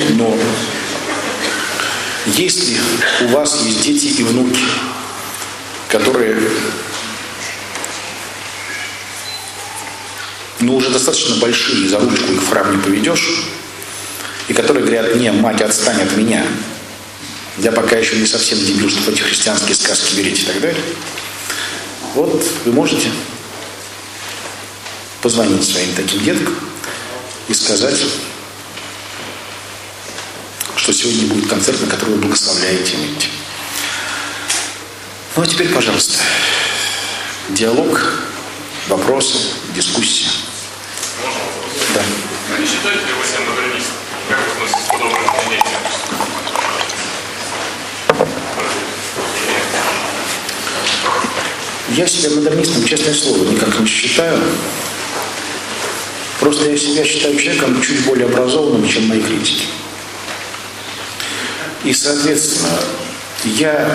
если у вас есть дети и внуки, которые, уже достаточно большие, за ручку их в храм не поведешь, и которые говорят: не, мать, отстань от меня, я пока еще не совсем дебил, чтобы эти христианские сказки верить и так далее, вот вы можете позвонить своим таким деткам и сказать, что сегодня будет концерт, на который вы благословляете им идти. Ну а теперь, пожалуйста, диалог, вопросы, дискуссия. Можно? Да. Не считаете ли вы себя модернистом? Как вы относитесь к подобным понятиям? Я себя модернистом, честное слово, никак не считаю. Просто я себя считаю человеком чуть более образованным, чем мои критики. И, соответственно, я...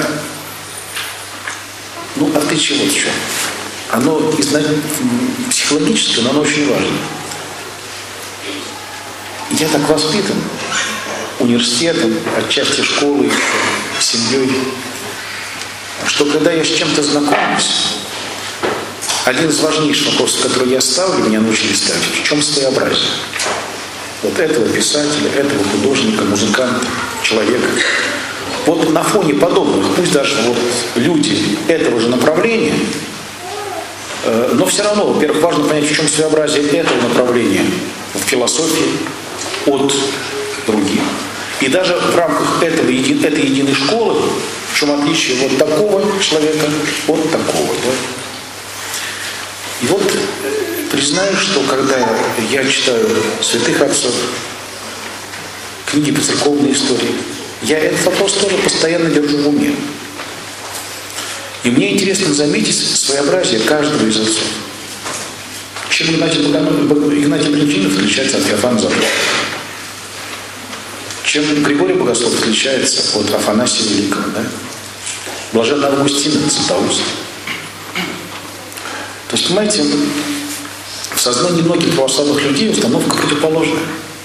отличие вот в чем. Оно психологически, но оно очень важно. Я так воспитан университетом, отчасти школой, семьей, что когда я с чем-то знакомлюсь, один из важнейших вопросов, который я ставлю, меня научили ставить: в чем своеобразие? Вот этого писателя, этого художника, музыканта, человека. Вот на фоне подобных, пусть даже люди этого же направления, но все равно, во-первых, важно понять, в чем своеобразие этого направления в философии от других. И даже в рамках этой единой школы, в чем отличие вот такого человека от такого. Да? И вот признаю, что когда я читаю святых отцов, книги по церковной истории, я этот вопрос тоже постоянно держу в уме. И мне интересно заметить своеобразие каждого из отцов. Чем Игнатий Брянчанин отличается от Феофана Затворника? Чем Григорий Богослов отличается от Афанасия Великого? Да? Блаженный Августин от Златоуста. То есть, понимаете, в сознании многих православных людей установка противоположная.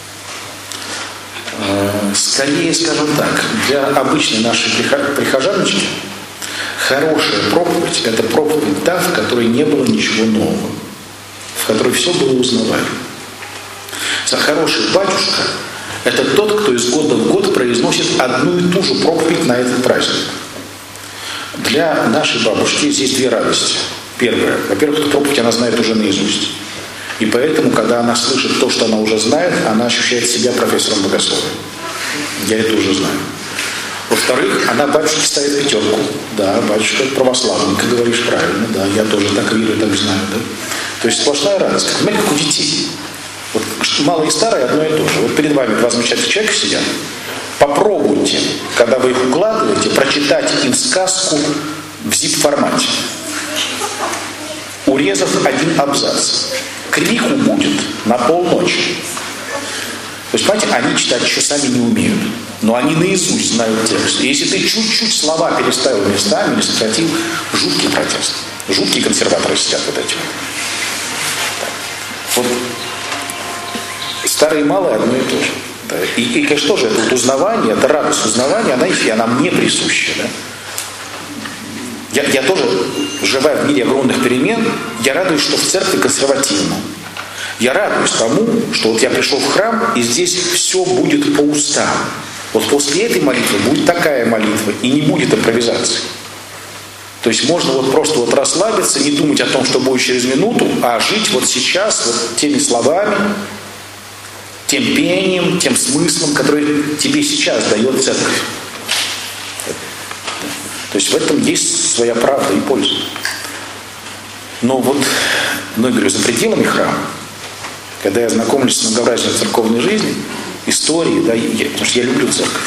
Скорее, скажем так, для обычной нашей прихожаночки хорошая проповедь – это проповедь та, в которой не было ничего нового, в которой все было узнаваемо. Хороший батюшка – это тот, кто из года в год произносит одну и ту же проповедь на этот праздник. Для нашей бабушки здесь две радости. Первое. Во-первых, эту проповедь она знает уже наизусть. И поэтому, когда она слышит то, что она уже знает, она ощущает себя профессором богословия. Я это уже знаю. Во-вторых, она батюшке ставит пятерку. Да, батюшка православный, ты говоришь правильно. Да, я тоже так верю, так знаю. Да? То есть сплошная радость. Понимаете, как у детей. Вот малое и старое одно и то же. Вот перед вами два замечательных человека сидят. Попробуйте, когда вы их укладываете, прочитать им сказку в zip-формате, урезав один абзац. Крику будет на полночи. То есть, понимаете, они читать еще сами не умеют, но они наизусть знают текст. И если ты чуть-чуть слова переставил местами или сократил, жуткий протест. Жуткие консерваторы сидят вот эти. Вот. Старое и малое одно и то же. Да. И конечно, тоже это вот узнавание, это радость узнавания, она мне присуща. Да? Я тоже, живя в мире огромных перемен, я радуюсь, что в церкви консервативно. Я радуюсь тому, что вот я пришел в храм, и здесь все будет по устам. Вот после этой молитвы будет такая молитва, и не будет импровизации. То есть можно вот просто вот расслабиться, не думать о том, что будет через минуту, а жить вот сейчас вот теми словами, тем пением, тем смыслом, который тебе сейчас дает церковь. То есть в этом есть своя правда и польза. Но вот, я говорю, за пределами храма, когда я знакомлюсь с многообразием церковной жизни, истории, да, потому что я люблю церковь,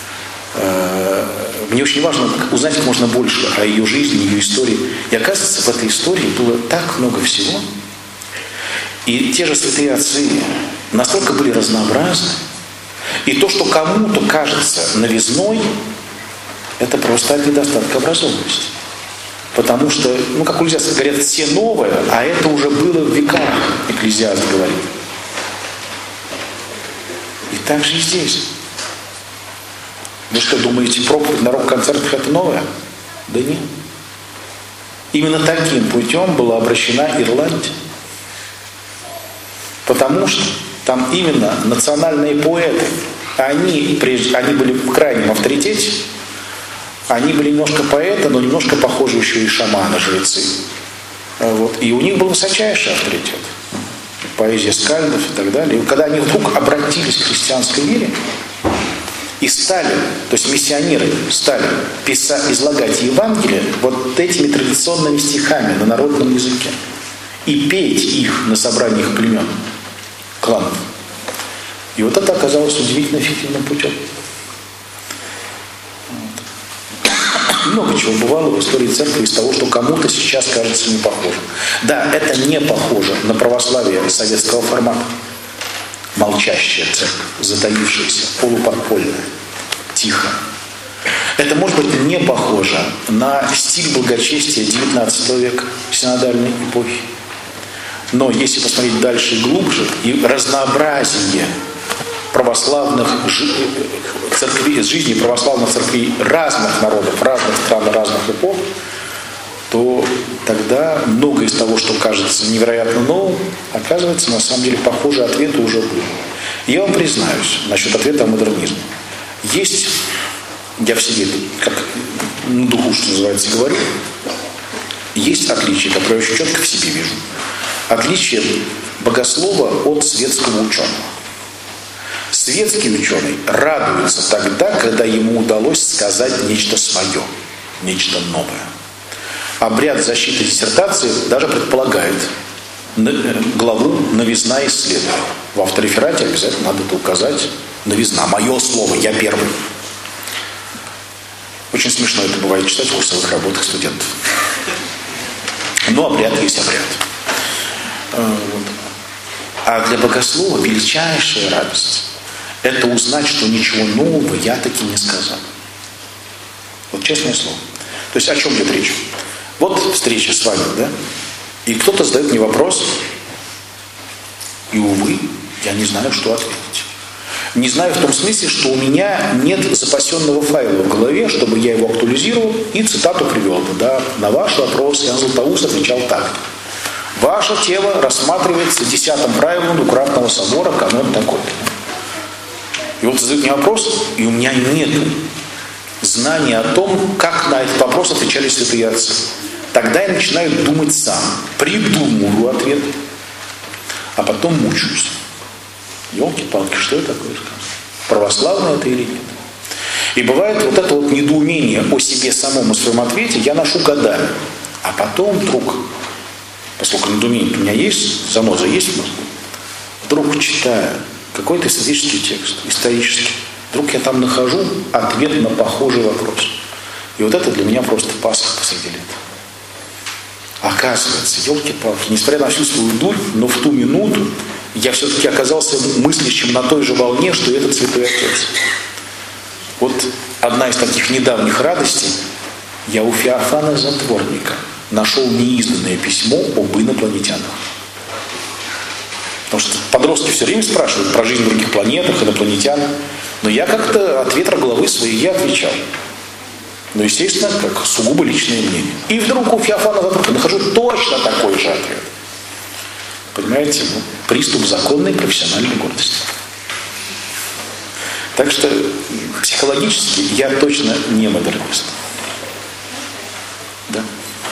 мне очень важно узнать как можно больше о ее жизни, ее истории. И оказывается, в этой истории было так много всего. И те же святые отцы настолько были разнообразны. И то, что кому-то кажется новизной, это просто от недостатка образованности. Потому что, как экклезиасты говорят, все новое, а это уже было в веках, экклезиаст говорит. И так же и здесь. Вы что, думаете, проповедь на рок-концертах это новое? Да нет. Именно таким путем была обращена Ирландия. Потому что там именно национальные поэты, они были в крайнем авторитете, они были немножко поэты, но немножко похожи еще и шаманы, жрецы. Вот. И у них был высочайший авторитет. Поэзия скальдов и так далее. И когда они вдруг обратились к христианской вере и стали, то есть миссионеры стали излагать Евангелие вот этими традиционными стихами на народном языке и петь их на собраниях племен, кланов. И вот это оказалось удивительно эффективным путем. Много чего бывало в истории церкви из того, что кому-то сейчас кажется не похожим. Да, это не похоже на православие советского формата. Молчащая церковь, затаившаяся, полуподпольная, тихо. Это, может быть, не похоже на стиль благочестия XIX века, синодальной эпохи. Но если посмотреть дальше и глубже, и разнообразие православных церквей, жизни православных церквей разных народов, разных стран, разных эпох, то тогда многое из того, что кажется невероятно новым, оказывается, на самом деле, похожие ответы уже были. Я вам признаюсь насчет ответа о модернизме. Есть, я в себе, как на духу, что называется, говорю, есть отличия, которые я очень четко в себе вижу. Отличие богослова от светского ученого. Светский ученый радуется тогда, когда ему удалось сказать нечто свое, нечто новое. Обряд защиты диссертации даже предполагает главу «Новизна исследования». В автореферате обязательно надо это указать. Новизна. Мое слово, я первый. Очень смешно это бывает читать в курсовых работах студентов. Но обряд есть обряд. А для богослова величайшая радость – это узнать, что ничего нового я таки не сказал. Вот честное слово. То есть о чем идет речь? Вот встреча с вами, да? И кто-то задает мне вопрос, и, увы, я не знаю, что ответить. Не знаю в том смысле, что у меня нет запасенного файла в голове, чтобы я его актуализировал и цитату привел бы. Да? На ваш вопрос Иоанн Златоуст отвечал так. Ваша тема рассматривается 10-м правилом Двукратного собора, канон такой-то. И вот задают мне вопрос, и у меня нет знания о том, как на этот вопрос отвечали святые отцы. Тогда я начинаю думать сам, придумываю ответ, а потом мучаюсь. Ёлки-палки, что это такое? Православное это или нет? И бывает вот это вот недоумение о себе самом и своем ответе я ношу годами. А потом вдруг, поскольку недоумение у меня есть, заноза есть в мозгу, вдруг читая какой-то исторический текст, исторический, вдруг я там нахожу ответ на похожий вопрос. И вот это для меня просто Пасха посреди лета. Оказывается, елки-палки, несмотря на всю свою дурь, но в ту минуту я все-таки оказался мыслящим на той же волне, что и этот святой отец. Вот одна из таких недавних радостей. Я у Феофана Затворника нашел неизданное письмо об инопланетянах. Потому что подростки все время спрашивают про жизнь на других планетах, инопланетян. Но я как-то от ветра головы своей я отвечал. Но, естественно, как сугубо личное мнение. И вдруг у Феофана Затворника нахожу точно такой же ответ. Понимаете? Приступ законной профессиональной гордости. Так что психологически я точно не модернист. Да.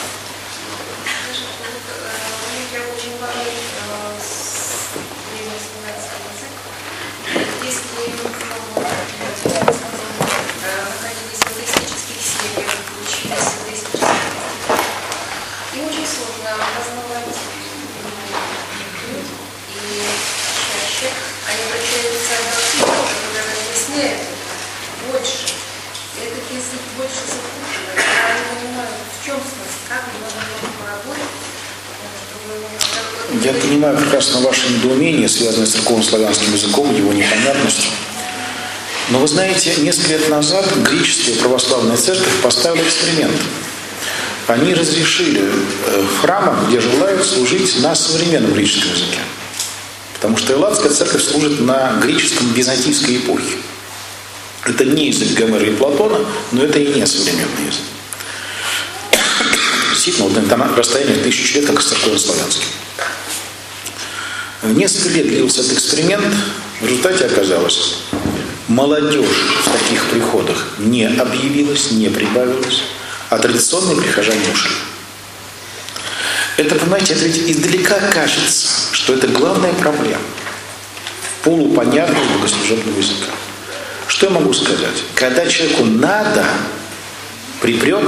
Я понимаю прекрасно ваше недоумение, связанное с церковно-славянским языком, его непонятностью. Но вы знаете, несколько лет назад греческая православная церковь поставила эксперимент. Они разрешили храмам, где желают, служить на современном греческом языке. Потому что Элладская церковь служит на греческом византийской эпохе. Это не язык Гомера и Платона, но это и не современный язык. Действительно, вот на расстоянии 1000 лет, как с церковно-славянским. Несколько лет длился этот эксперимент. В результате оказалось, молодежь в таких приходах не объявилась, не прибавилась, а традиционные прихожане ушли. Это, понимаете, это ведь издалека кажется, что это главная проблема. Полупонятность богослужебного языка. Что я могу сказать? Когда человеку надо, припрет,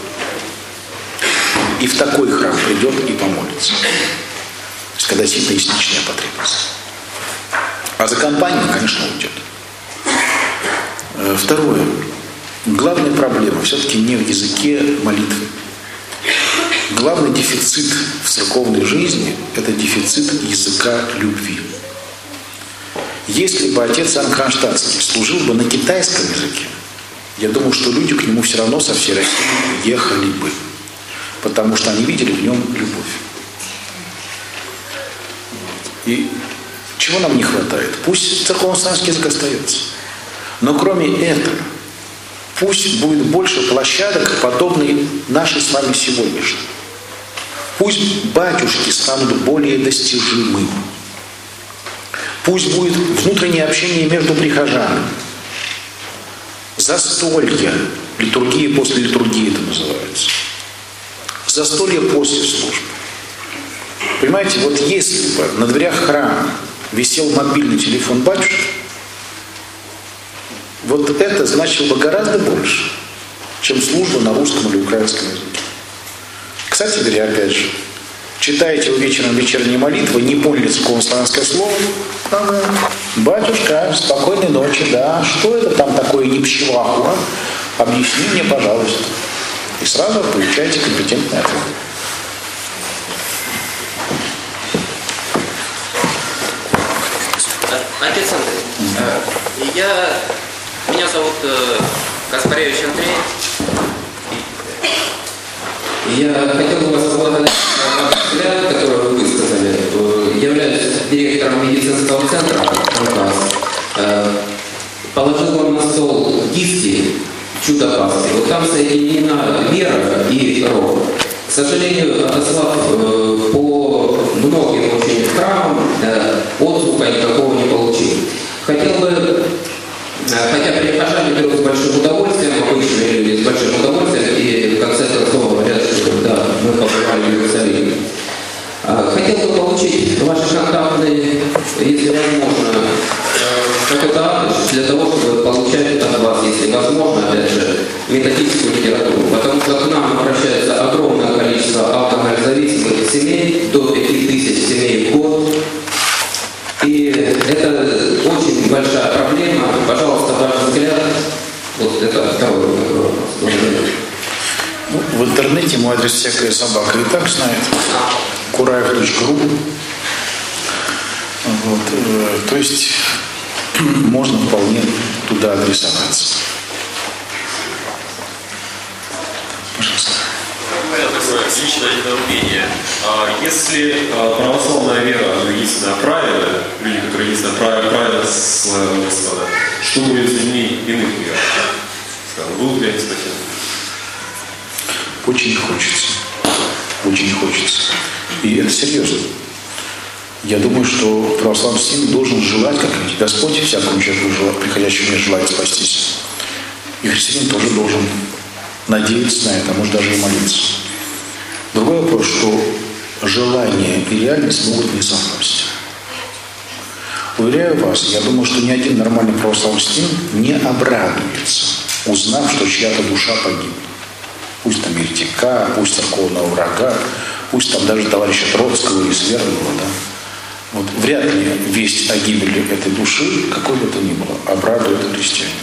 и в такой храм придет и помолится. То есть, когда действительно есть личная потребность. А за компанию, конечно, уйдет. Второе. Главная проблема все-таки не в языке молитвы. Главный дефицит в церковной жизни – это дефицит языка любви. Если бы отец Иоанн Кронштадтский служил бы на китайском языке, я думаю, что люди к нему все равно со всей России ехали бы, потому что они видели в нем любовь. И чего нам не хватает? Пусть церковно-славянский язык остается. Но кроме этого, пусть будет больше площадок, подобных нашей с вами сегодняшней. Пусть батюшки станут более достижимы. Пусть будет внутреннее общение между прихожанами. Застолье, литургия после литургии это называется. Застолье после службы. Понимаете, вот если бы на дверях храма висел мобильный телефон батюшки, вот это значило бы гораздо больше, чем служба на русском или украинском языке. Кстати говоря, опять же, читаете вы вечером вечерние молитвы, не поняли церковно-славянское слово, батюшка, спокойной ночи, да, что это там такое не пчелахуа? Объясни мне, пожалуйста. И сразу получаете компетентный ответ. Отец Андрей, меня зовут Каспаревич Андрей. Я хотел бы вас поблагодарить за взгляд, который вы высказали. Являюсь директором медицинского центра МКАС. Положил вам на стол диски чудо-пасты. Вот там соединена вера и рок. К сожалению, отослав по многим очень храмам, отзвука никакого не получил. Хотел бы, хотя прихожане берут с большим удовольствием, обычные люди с большим удовольствием, и в конце концов говорят, что да, мы побывали в Иерусалиме. Хотел бы получить ваши контактные, если возможно, какой-то адрес для того, чтобы получать от вас, если возможно, опять же, методическую литературу. Потому что к нам обращается огромное количество алкогользависимых семей, до 5000 семей в год. И это очень большая проблема. Пожалуйста, ваш взгляд. Вот это второй вопрос. Ну, в интернете мой адрес всякая собака и так знает. Кураев.ру. Вот. То есть можно вполне туда адресоваться. Пожалуйста. Такое личное недоумение. Если православная вера единственная правильная, люди, которые единственная правильно славят Господа, что будет с людьми иных веров? Скажем, будут ли они спасены? Очень хочется. Очень хочется. И это серьезно. Я думаю, что православный христианин должен желать, как ведь Господь всякому человеку, приходящему мир, желает спастись. И христианин тоже должен надеяться на это, а может даже и молиться. Другой вопрос, что желание и реальность могут не совпасть. Уверяю вас, я думаю, что ни один нормальный православный христианин не обрадуется, узнав, что чья-то душа погибла. Пусть там еретика, пусть церковного врага, пусть там даже товарища Троцкого и свергнула, да. Вот вряд ли весть о гибели этой души, какой бы то ни было, обрадует христианина.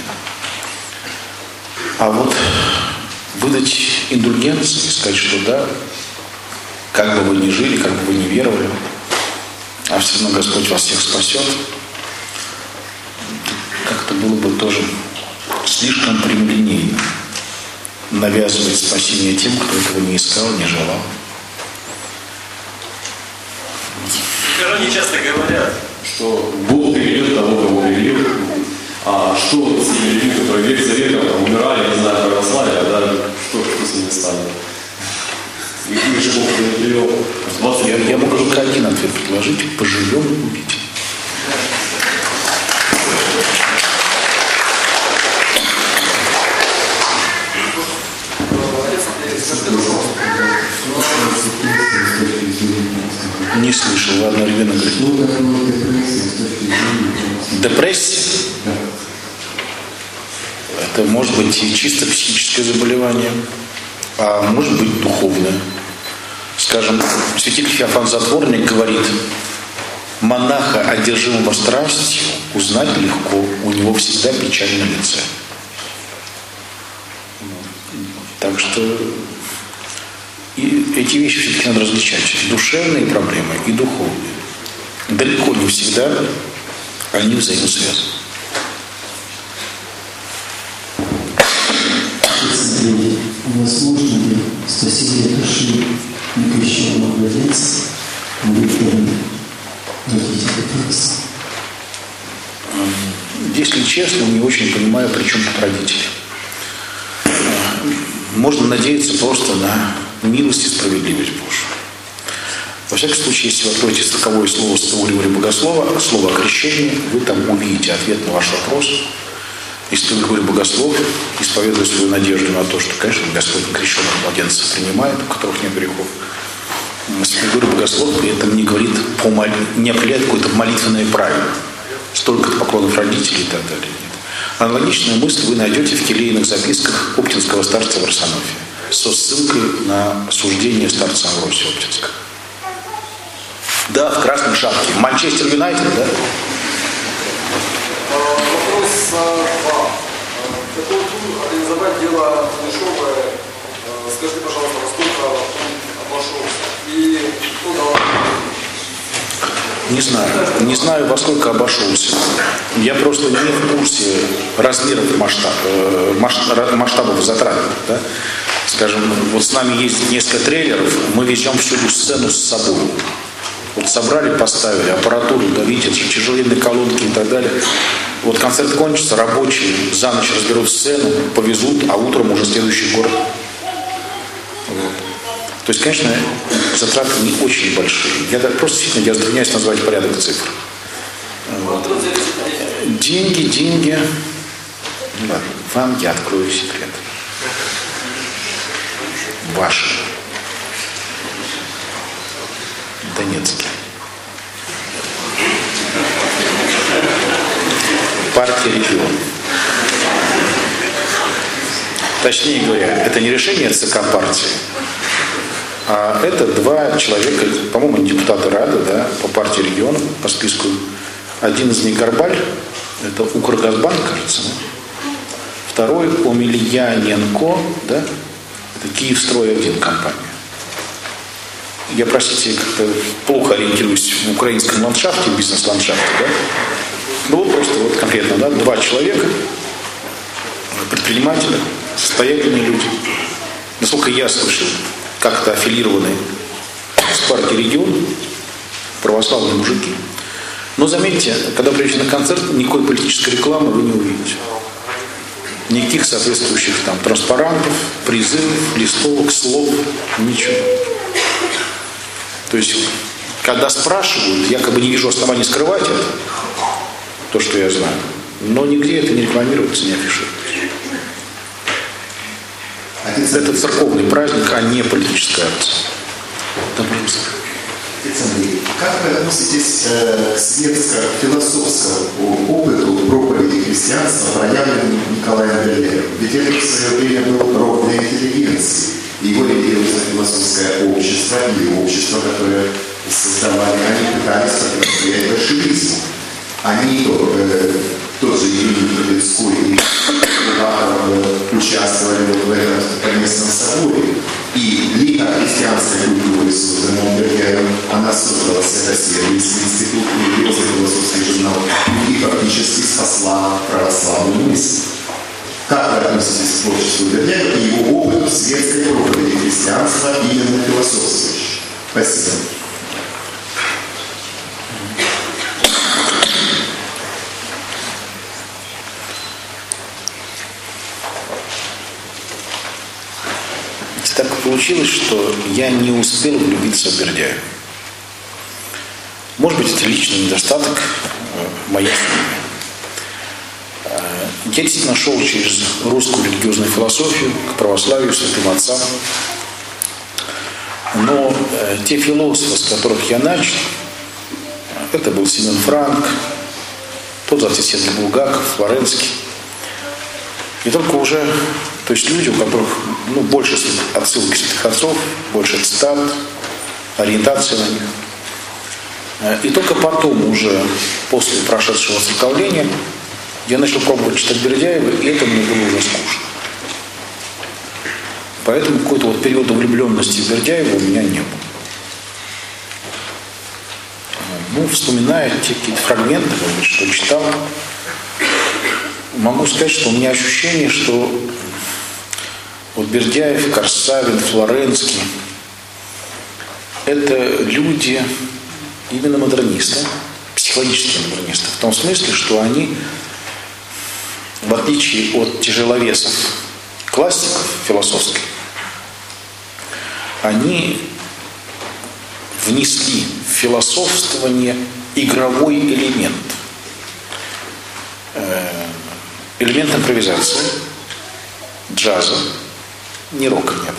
А вот выдать индульгенцию и сказать, что да, как бы вы ни жили, как бы вы ни веровали, а все равно Господь вас всех спасет, как-то было бы тоже слишком прямолинейно навязывать спасение тем, кто этого не искал, не желал. Прихожане часто говорят, что Бог приведет того, кого приведет. А что с теми людьми, которые век за веком там, умирали, не знаю, православия, да, что с ними станет? Их же Бог не привел. Я могу только один ответ предложить. Поживем и увидим. Не слышал, ладно, ребенок говорит. Депрессия? Это может быть и чисто психическое заболевание, а может быть духовное. Скажем, святитель Феофан Затворник говорит: монаха, одержимого страстью, узнать легко, у него всегда печаль на лице. Так что и эти вещи все-таки надо различать. Душевные проблемы и духовные. Далеко не всегда они взаимосвязаны. Возможно ли спасение души некрещенного младенца молитвами родителей Христа? Если честно, не очень понимаю, при чем тут родители. Можно надеяться просто на милость и справедливость Божию. Во всяком случае, если вы откроете 40-е слово Святого Григория Богослова, слово о крещении, вы там увидите ответ на ваш вопрос. И Святой Григорий Богослов исповедует свою надежду на то, что, конечно, Господь крещенных младенцев принимает, у которых нет грехов. Святой Григорий Богослов при этом не говорит, не определяет какое-то молитвенное правило. Столько-то поклонов родителей и так далее. Нет. Аналогичную мысль вы найдете в келейных записках Оптинского старца Варсонофия со ссылкой на суждение старца Амвросия Оптинского. Да, в красной шапке. Манчестер Юнайтед, да? Вопрос вам. Такой тур организовать дело дешевое. Скажите, пожалуйста, во сколько он обошелся? И кто дал? Не знаю, во сколько обошелся. Я просто не в курсе размеров масштабов затрат. Да? Скажем, вот с нами есть несколько трейлеров, мы везем всю эту сцену с собой. Вот собрали, поставили аппаратуру, да, видите, тяжеленные колонки и так далее. Вот концерт кончится, рабочие за ночь разберут сцену, повезут, а утром уже следующий город. Вот. То есть, конечно, затраты не очень большие. Я просто действительно я затрудняюсь назвать порядок цифр. Вот. Деньги. Ладно, вам я открою секрет. Ваши. Донецке. Партия «Регион». Точнее говоря, это не решение ЦК партии, а это два человека, по-моему, депутаты Рады, да, по партии «Регион», по списку. Один из них Горбаль, это Укргазбанк, кажется, да? Второй Омельяненко, да, это Киевстрой-1 компания. Я, простите, как-то плохо ориентируюсь в украинском ландшафте, бизнес-ландшафте, да? Ну вот просто вот конкретно, да, два человека, предприниматели, состоятельные люди. Насколько я слышал, как-то аффилированные с партией «Регион», православные мужики. Но заметьте, когда приедете на концерт, никакой политической рекламы вы не увидите. Никаких соответствующих там транспарантов, призывов, листовок, слов, ничего. То есть, когда спрашивают, я как бы не вижу оснований скрывать это, то, что я знаю, но нигде это не рекламируется, не афишируется. Это церковный праздник, а не политическая акция. Как вы относитесь к светско-философскому опыту проповеди христианства, проявленному Николаем Берлером? Ведь это в свое время был род для интеллигенции. Его религиозное философское общество или общество, которое создавали, они пытались противостоять большевизму. Они тот же Евгений Трубецкой и участвовали в этом поместном соборе. И лига христианской культуры, созданная Бергером, она создала Свято-Сергиевский институт, религиозный философский журнал, и фактически спасла православную мысль. Как вы относитесь к творчеству Бергера и его опыту светской проповеди христианства именно философствующего? Спасибо. получилось, что я не успел влюбиться в Бердяева. Может быть, это личный недостаток моей семьи. Я действительно шел через русскую религиозную философию к православию, святым отцам. Но те философы, с которых я начал, это был Семен Франк, тот же отец Сергей Булгаков, Флоренский. И только уже, то есть люди, у которых больше отсылки святых отцов, больше цитат, ориентация на них. И только потом, уже после прошедшего воцерковления, я начал пробовать читать Бердяева, и это мне было уже скучно. Поэтому какой-то вот периода влюбленности в Бердяева у меня не было. Вспоминая те какие-то фрагменты, что читал, могу сказать, что у меня ощущение, что вот Бердяев, Корсавин, Флоренский – это люди именно модернисты, психологические модернисты, в том смысле, что они, в отличие от тяжеловесов, классиков философских, они внесли в философствование игровой элемент. Элемент импровизации, джаза, не рока нет.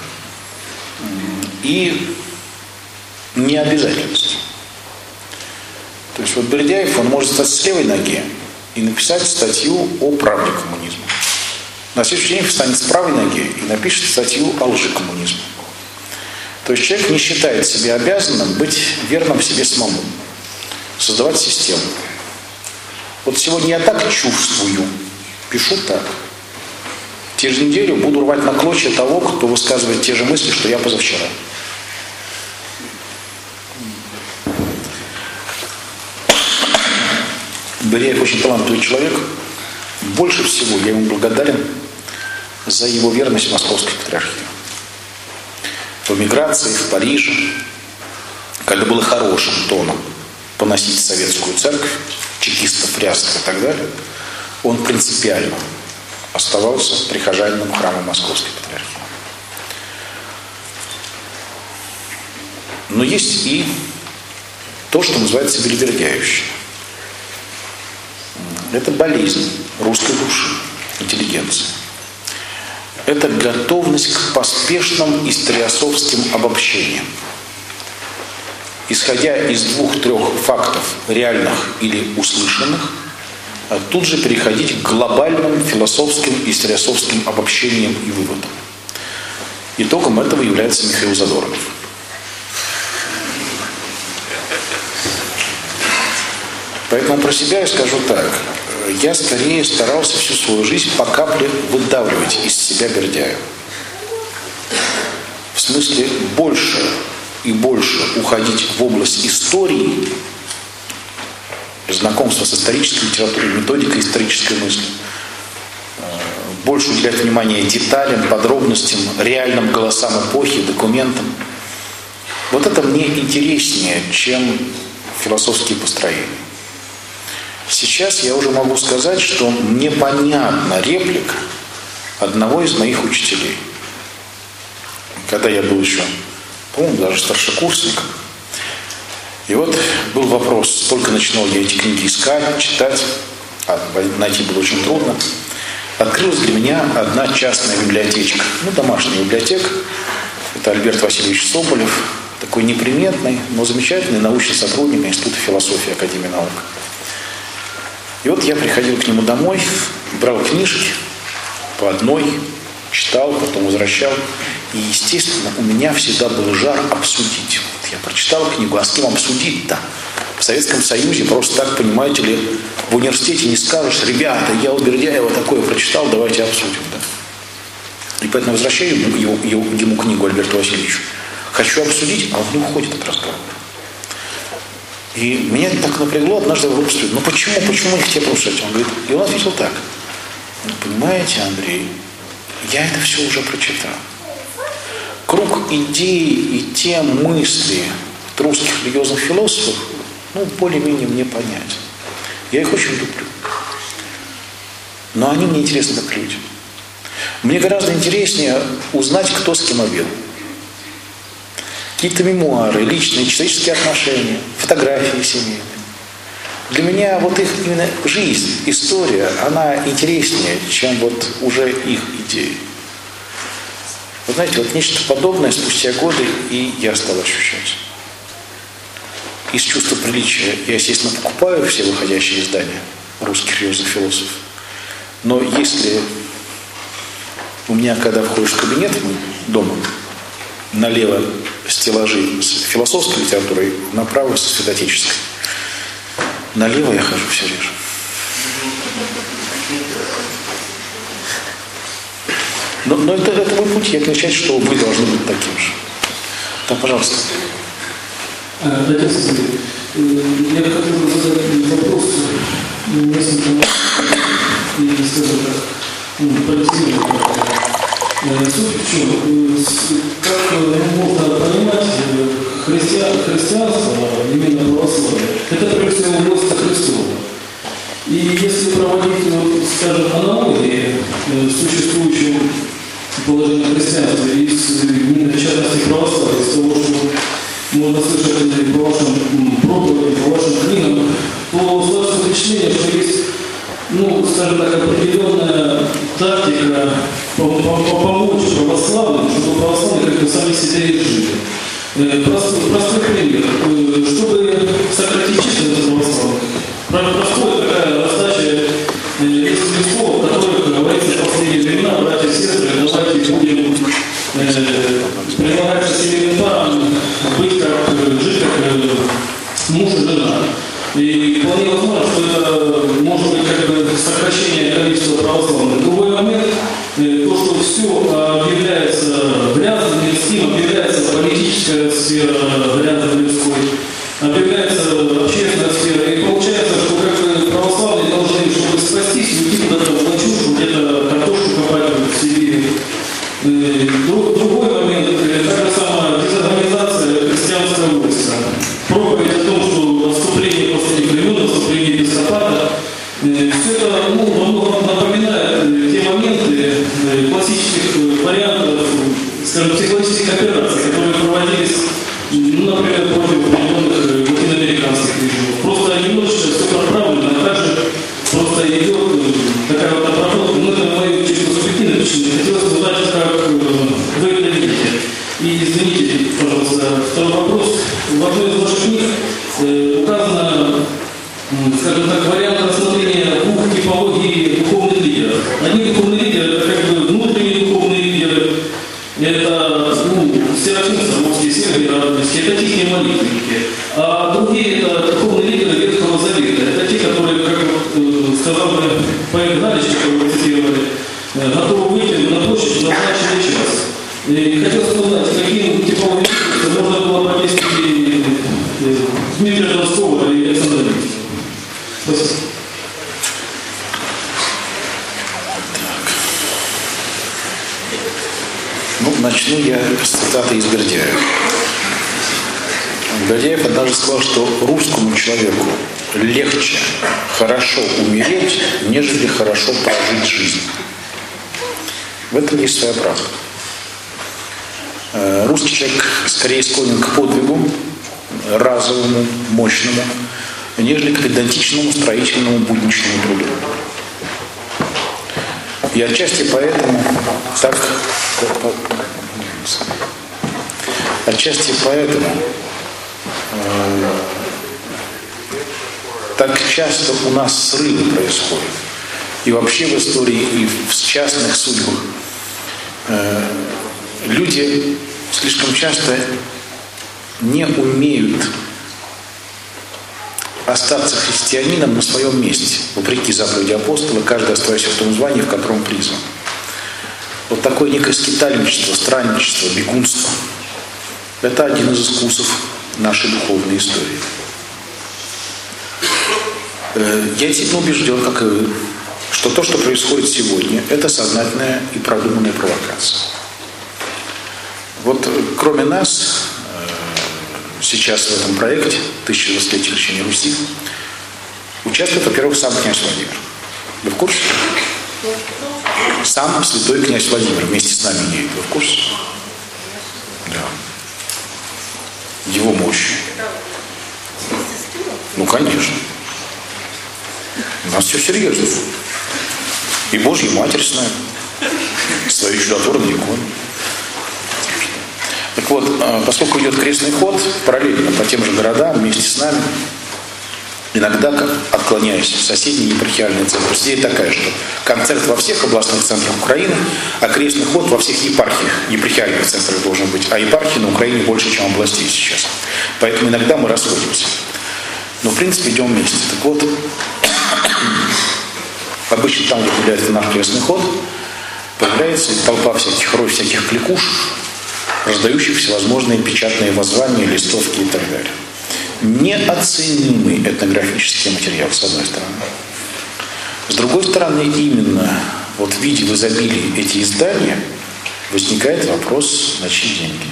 И необязательность. То есть вот Бердяев, он может стать с левой ноги и написать статью о правде коммунизма. На следующий день встанет с правой ноги и напишет статью о лжи коммунизма. То есть человек не считает себя обязанным быть верным себе самому, создавать систему. Вот сегодня я так чувствую, пишу так. Через неделю буду рвать на клочья того, кто высказывает те же мысли, что я позавчера. Бердяев очень талантливый человек. Больше всего я ему благодарен за его верность Московской патриархии. В эмиграции, в Париже, когда было хорошим тоном поносить советскую церковь, чекистов, рясок и так далее, он принципиально оставался прихожанином храма Московской патриархии. Но есть и то, что называется белибердяевщина. Это болезнь русской души, интеллигенции. Это готовность к поспешным историосовским обобщениям. Исходя из 2-3 фактов, реальных или услышанных, тут же переходить к глобальным философским и историосовским обобщениям и выводам. Итогом этого является Михаил Задорнов. Поэтому про себя я скажу так. Я скорее старался всю свою жизнь по капле выдавливать из себя Бердяева. В смысле больше и больше уходить в область истории, знакомства с исторической литературой, методикой исторической мысли. Больше уделять внимание деталям, подробностям, реальным голосам эпохи, документам. Вот это мне интереснее, чем философские построения. Сейчас я уже могу сказать, что мне понятна реплика одного из моих учителей. Когда я был еще, по-моему, даже старшекурсником. И вот был вопрос, только начинал я эти книги искать, читать, а найти было очень трудно. Открылась для меня одна частная библиотечка, домашняя библиотека. Это Альберт Васильевич Соболев, такой неприметный, но замечательный научный сотрудник Института философии Академии наук. И вот я приходил к нему домой, брал книжки по одной, читал, потом возвращал. И, естественно, у меня всегда был жар обсудить. Вот я прочитал книгу, а с кем обсудить-то? В Советском Союзе просто так, понимаете ли, в университете не скажешь: ребята, я у Бердяева такое прочитал, давайте обсудим. Да? И поэтому возвращаю ему книгу Альберту Васильевичу. Хочу обсудить, а он не уходит от разговора. И меня так напрягло, однажды я выпустил: почему их тебе слушать? Он говорит, и он ответил так: понимаете, Андрей, я это все уже прочитал. Круг идей и тем мысли русских религиозных философов, более-менее мне понятен. Я их очень люблю. Но они мне интересны как люди. Мне гораздо интереснее узнать, кто с кем обедал. какие-то мемуары, личные, человеческие отношения, фотографии семейные. Для меня вот их именно жизнь, история, она интереснее, чем вот уже их идеи. Вы знаете, вот нечто подобное спустя годы и я стал ощущать. Из чувства приличия я, естественно, покупаю все выходящие издания русских философов. Но если у меня, когда входишь в кабинет дома, налево стеллажи с философской литературой, направо со святоотеческой, налево я хожу все реже. Но это мой путь, я отмечаю, что вы должны быть таким же. Да, пожалуйста. Я хотел бы задать вопрос несколько, или, скажем так, политизировать. Суть в чем? Как можно понимать христианство, именно православие, это прежде всего власть Христова. И если проводить, скажем, аналогии существующего положения христианства и в частности православия, из того, что можно слышать по вашим проповедям, по вашим книгам, то сложится впечатление, что есть, скажем так, определенная тактика помочь православным, чтобы православные как-то сами себя решили. Простой пример. Чтобы сократить численность православных, простая такая раздача листов, в которых говорится в последние времена, братья и сестры, давайте будем предлагать семейным парам жить как муж и жена. И вполне возможно, что это может быть как бы сокращение количества православных. Другой момент, то, что все объявляется грязным, мирским, объявляется политическая сфера грязной мирской, объявляется общественная сфера. И получается, что как бы православные должны, чтобы спастись, уйти куда-то в лачушку, где-то картошку копать в Сибири. Другой момент, та же самая дезорганизация христианского войска. Проповедь о том, что наступление последних времен, наступление епископата, все это много напоминает те моменты классических вариантов, скажем, психологических операций, которые проводились, например, против определенных латиноамериканских режимов. Просто немножечко все проправлено, а также просто идет такая вот обработка. Это мои чисто субъективные причины. Хотелось бы узнать, как вы это видите. И извините, пожалуйста, второй вопрос. В одной из ваших книг указано, скажем так, вариант рассмотрения двух типологий духовных лидеров. Одни духовные лидеры, это как бы внутренние духовные лидеры, это Серафим Саровский, Сергий Радонежский, это тихие молитвенники. А другие это духовные лидеры Ветхого Завета. Это те, которые, как сказал бы поэт Галич, который вы цитировали, готовы выйти на площадь в назначенный час. И хотелось бы узнать, каким типовым лидером можно было повесить Дмитрия Толстого и Александра Невского. Спасибо. Начну я с цитаты из Бердяева. Бердяев однажды сказал, что русскому человеку легче хорошо умереть, нежели хорошо прожить жизнь. В этом есть своя правда. Русский человек скорее склонен к подвигу, разовому, мощному, нежели к педантичному, строительному, будничному труду. И отчасти поэтому так часто у нас срывы происходят. И вообще в истории, и в частных судьбах. Люди слишком часто не умеют остаться христианином на своем месте. Вопреки заповеди апостола, каждый оставайся в том звании, в котором призван. Вот такое некое скитальничество, странничество, бегунство – это один из искусов нашей духовной истории. Я действительно убежден, как и вы, что то, что происходит сегодня, это сознательная и продуманная провокация. Вот кроме нас, сейчас в этом проекте 1020-летия лечения Руси участвует, во-первых, сам князь Владимир. Вы в курсе? Сам святой князь Владимир вместе с нами едет. Вы в курсе? Да. его мощью. Ну, конечно. У нас все серьезно. И Божья Матерь с нами. Свои чудотворные иконы. Так вот, поскольку идет крестный ход, параллельно по тем же городам, вместе с нами, иногда, отклоняясь в соседние епархиальные центры, идея такая, что концерт во всех областных центрах Украины, а крестный ход во всех епархиях, епархиальных центрах должен быть. А епархии на Украине больше, чем областей сейчас. Поэтому иногда мы расходимся. Но, в принципе, идем вместе. Так вот, обычно там, где появляется наш крестный ход, появляется толпа всяких рой, всяких кликуш, раздающих всевозможные печатные воззвания, листовки и так далее. Неоценимый этнографический материал, с одной стороны. С другой стороны, именно вот видя в изобилии эти издания, возникает вопрос, на чьи деньги.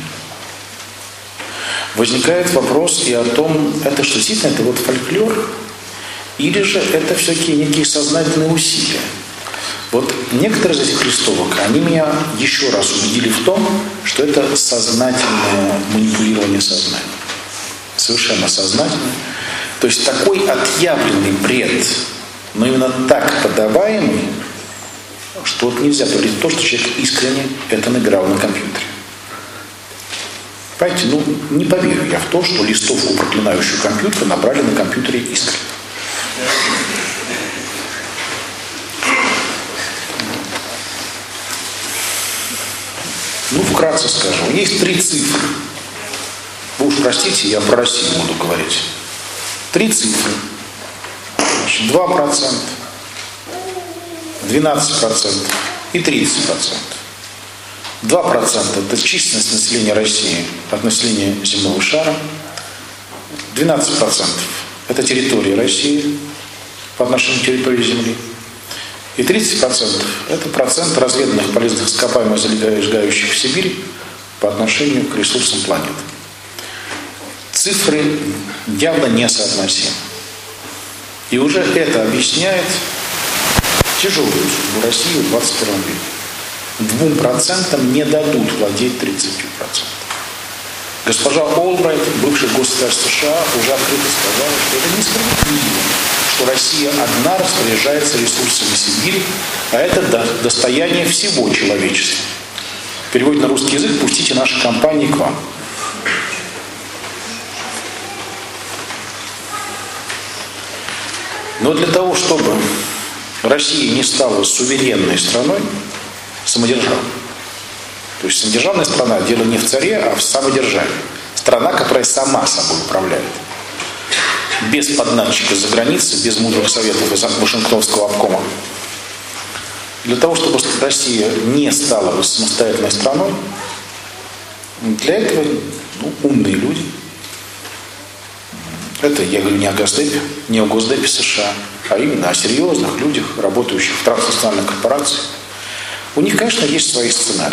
Возникает вопрос и о том, это что, действительно, это вот фольклор, или же это все-таки некие сознательные усилия. Вот некоторые из этих листовок, они меня еще раз убедили в том, что это сознательное манипулирование сознанием. Совершенно сознательное. То есть такой отъявленный бред, но именно так подаваемый, что вот нельзя говорить то, что человек искренне это наиграл на компьютере. Понимаете, ну не поверю я в то, что листовку, проклинающую компьютер, набрали на компьютере искренне. Ну, вкратце скажу. Есть 3 цифры. Вы уж простите, я про Россию буду говорить. 3 цифры. Значит, 2%, 12% и 30%. 2% это численность населения России от населения земного шара. 12% это территория России по отношению к территории Земли. И 30% это процент разведанных полезных ископаемых, залегающих в Сибирь по отношению к ресурсам планеты. Цифры явно несоотносимы. И уже это объясняет тяжелую судьбу России в 21 веке. 2% не дадут владеть 30%. Госпожа Олбрайт, бывший госсекретарь США, уже открыто сказала, что это несправедливо, что Россия одна распоряжается ресурсами Сибири, а это достояние всего человечества. В переводе на русский язык: пустите наши компании к вам. Но для того, чтобы Россия не стала суверенной страной, самодержавной, то есть самодержавная страна, дело не в царе, а в самодержавии. Страна, которая сама собой управляет. Без подначика из-за границы, без мудрых советов из Вашингтонского обкома. Для того, чтобы Россия не стала самостоятельной страной, для этого умные люди. Это я говорю не о Госдепе, не о Госдепе США, а именно о серьезных людях, работающих в транснациональных корпорациях. У них, конечно, есть свои сценарии.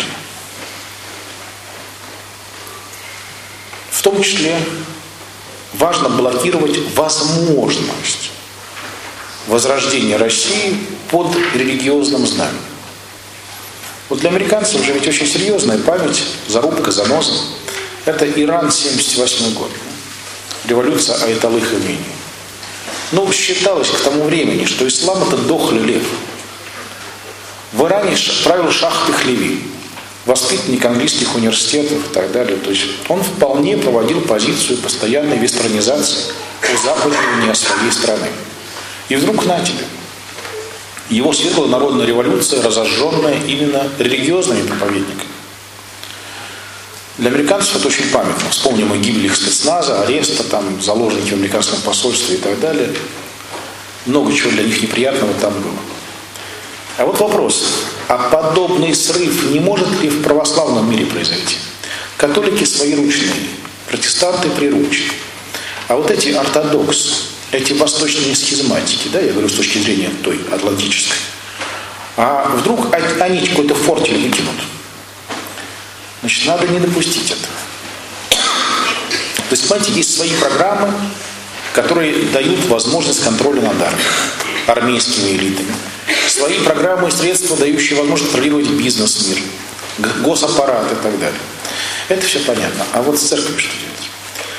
В том числе важно блокировать возможность возрождения России под религиозным знаменем. Вот для американцев уже ведь очень серьезная память, зарубка, заноза. Это Иран, 1978 год. Революция Аятоллы Хомейни. Но считалось к тому времени, что ислам это дохлый лев. В Иране правил шах Пехлеви, воспитанник английских университетов и так далее. То есть он вполне проводил позицию постоянной вестернизации, узападнивания своей страны. И вдруг на тебе. Его свергла народная революция, разожженная именно религиозными проповедниками. Для американцев это очень памятно. Вспомним о гибели их спецназа, ареста, там, заложники в американском посольстве и так далее. Много чего для них неприятного там было. А вот вопрос. А подобный срыв не может ли в православном мире произойти? Католики свои ручные, протестанты приручные. А вот эти ортодоксы, эти восточные схизматики, да, я говорю с точки зрения той атлантической, а вдруг они какой-то фортель выкинут? Значит, надо не допустить этого. То есть, понимаете, есть свои программы, которые дают возможность контроля над армейскими элитами. Свои программы и средства, дающие возможность контролировать бизнес-мир, госаппарат и так далее. Это все понятно. А вот с церковью что делать?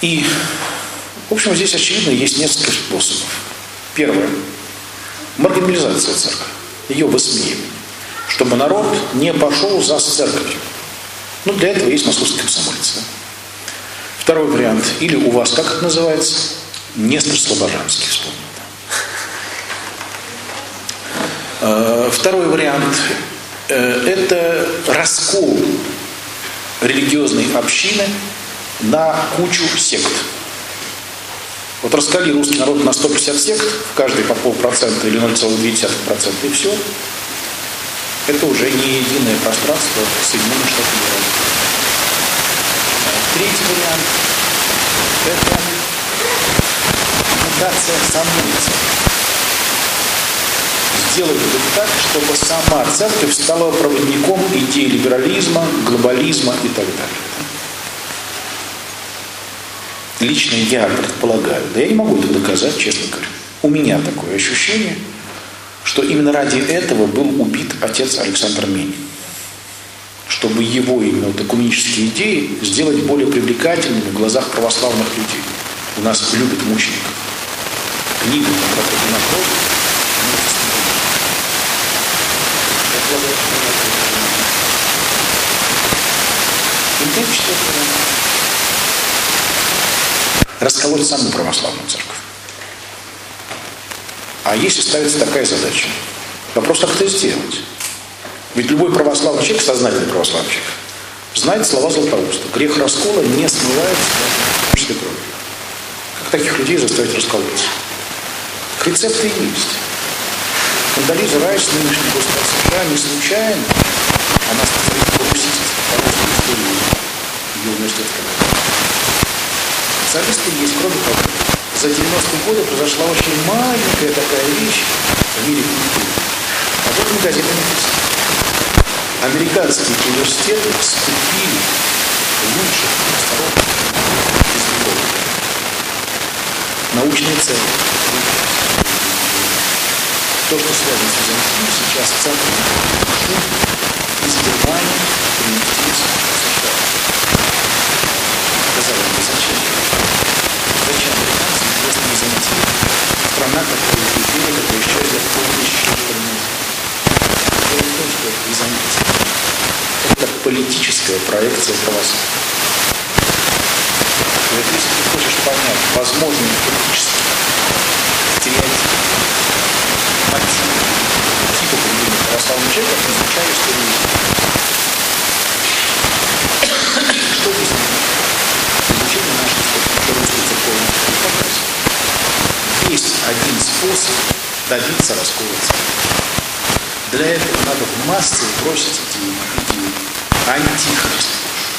И, в общем, здесь, очевидно, есть несколько способов. Первое. Маргинализация церкви. Ее высмеивание. Чтобы народ не пошел за церковью. Ну, для этого есть московские комсомольцы. Да? Второй вариант. Или у вас, как это называется? Нестор Слобожанский вспомнил. Второй вариант – это раскол религиозной общины на кучу сект. Вот раскали русский народ на 150 сект, в каждой по 0,5% или 0,2%, и все. Это уже не единое пространство Соединенных Штатов Америки. Третий вариант – это мутация самой церкви. Сделать это так, чтобы сама церковь стала проводником идей либерализма, глобализма и так далее. Лично я предполагаю, да я не могу это доказать, честно говоря, у меня такое ощущение, что именно ради этого был убит отец Александр Менин. Чтобы его именно вот экуменические идеи сделать более привлекательными в глазах православных людей. У нас любят мучеников. Книга про Катинаков. Расколоть саму православную церковь. А если ставится такая задача? Вопрос, как это сделать? Ведь любой православный человек, сознательный православный человек, знает слова Златоуста. Грех раскола не смывается чистой кровью. Как таких людей заставить расколоться? Рецепты есть. Кондолиза Райс, нынешний госсекретарь США, не случайно, она специалист по русичеству, по русской истории ее университета. Специалисты есть, кроме того, за 90-е годы произошла очень маленькая такая вещь в мире культуры. Об этом газета написано. Американские университеты вступили в лучших просторонних из Европы. Научные центры. То, что связано с Византией, сейчас в центре из Германии принести в США. Казалось бы, зачем? Зачем американцам известна Византия? Страна, которая империя, которая исчезла в полтысячи лет назад. Дело в том, что Византия – это политическая проекция православия. И вот если ты хочешь понять возможный политический стереотип, типа поведения православного человека, изучая историю. Что здесь изучение нашей русской церковной показывает? Есть один способ добиться раскола церкви. Для этого надо в массы бросить идею антихриста.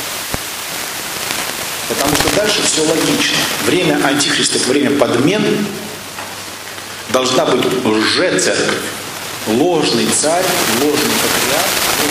Потому что дальше все логично. Время антихриста – это время подмен. Должна быть лже-церковь. Ложный царь, ложный патриарх.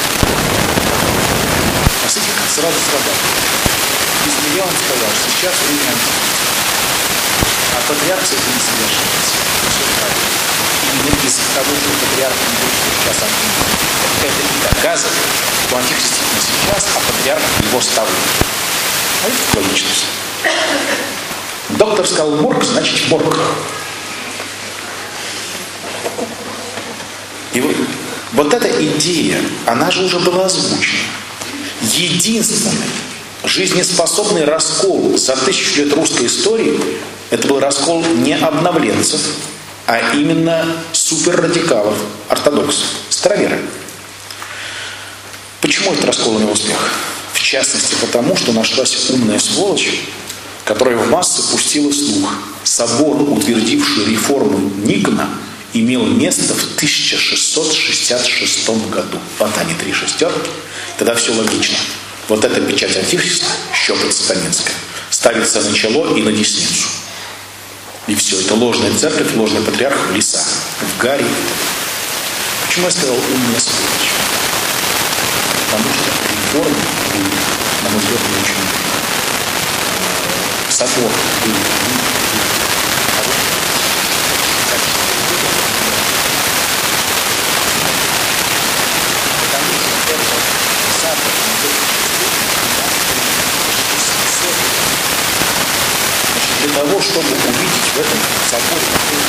А с этим сразу срабатывает. Если я вам сказал, что сейчас время антихриста, а патриарх с этим не соглашается. Все правильно. Именно из того, что патриарх не будет сейчас антихрист. Это и доказывает, что антихрист не сейчас, а патриарх его ставит. А это логичность. Доктор сказал морг, значит морг. И вот эта идея, она же уже была озвучена. Единственный жизнеспособный раскол за 1000 лет русской истории, это был раскол не обновленцев, а именно суперрадикалов, ортодоксов, староверы. Почему этот раскол не успех? В частности, потому что нашлась умная сволочь, которая в массы пустила слух. Собор, утвердивший реформу Никона, имел место в 1666 году. Вот они 3 шестерки. Тогда все логично. Вот эта печать антихриста, щепоть сатанинская, ставится на чело и на десницу. И все. Это ложная церковь, ложный патриарх в леса, в гаре. Почему я сказал умная сволочь? Потому что реформа будет, на мой взгляд, не очень нужна. Собор будет. для того, чтобы увидеть в этом соборе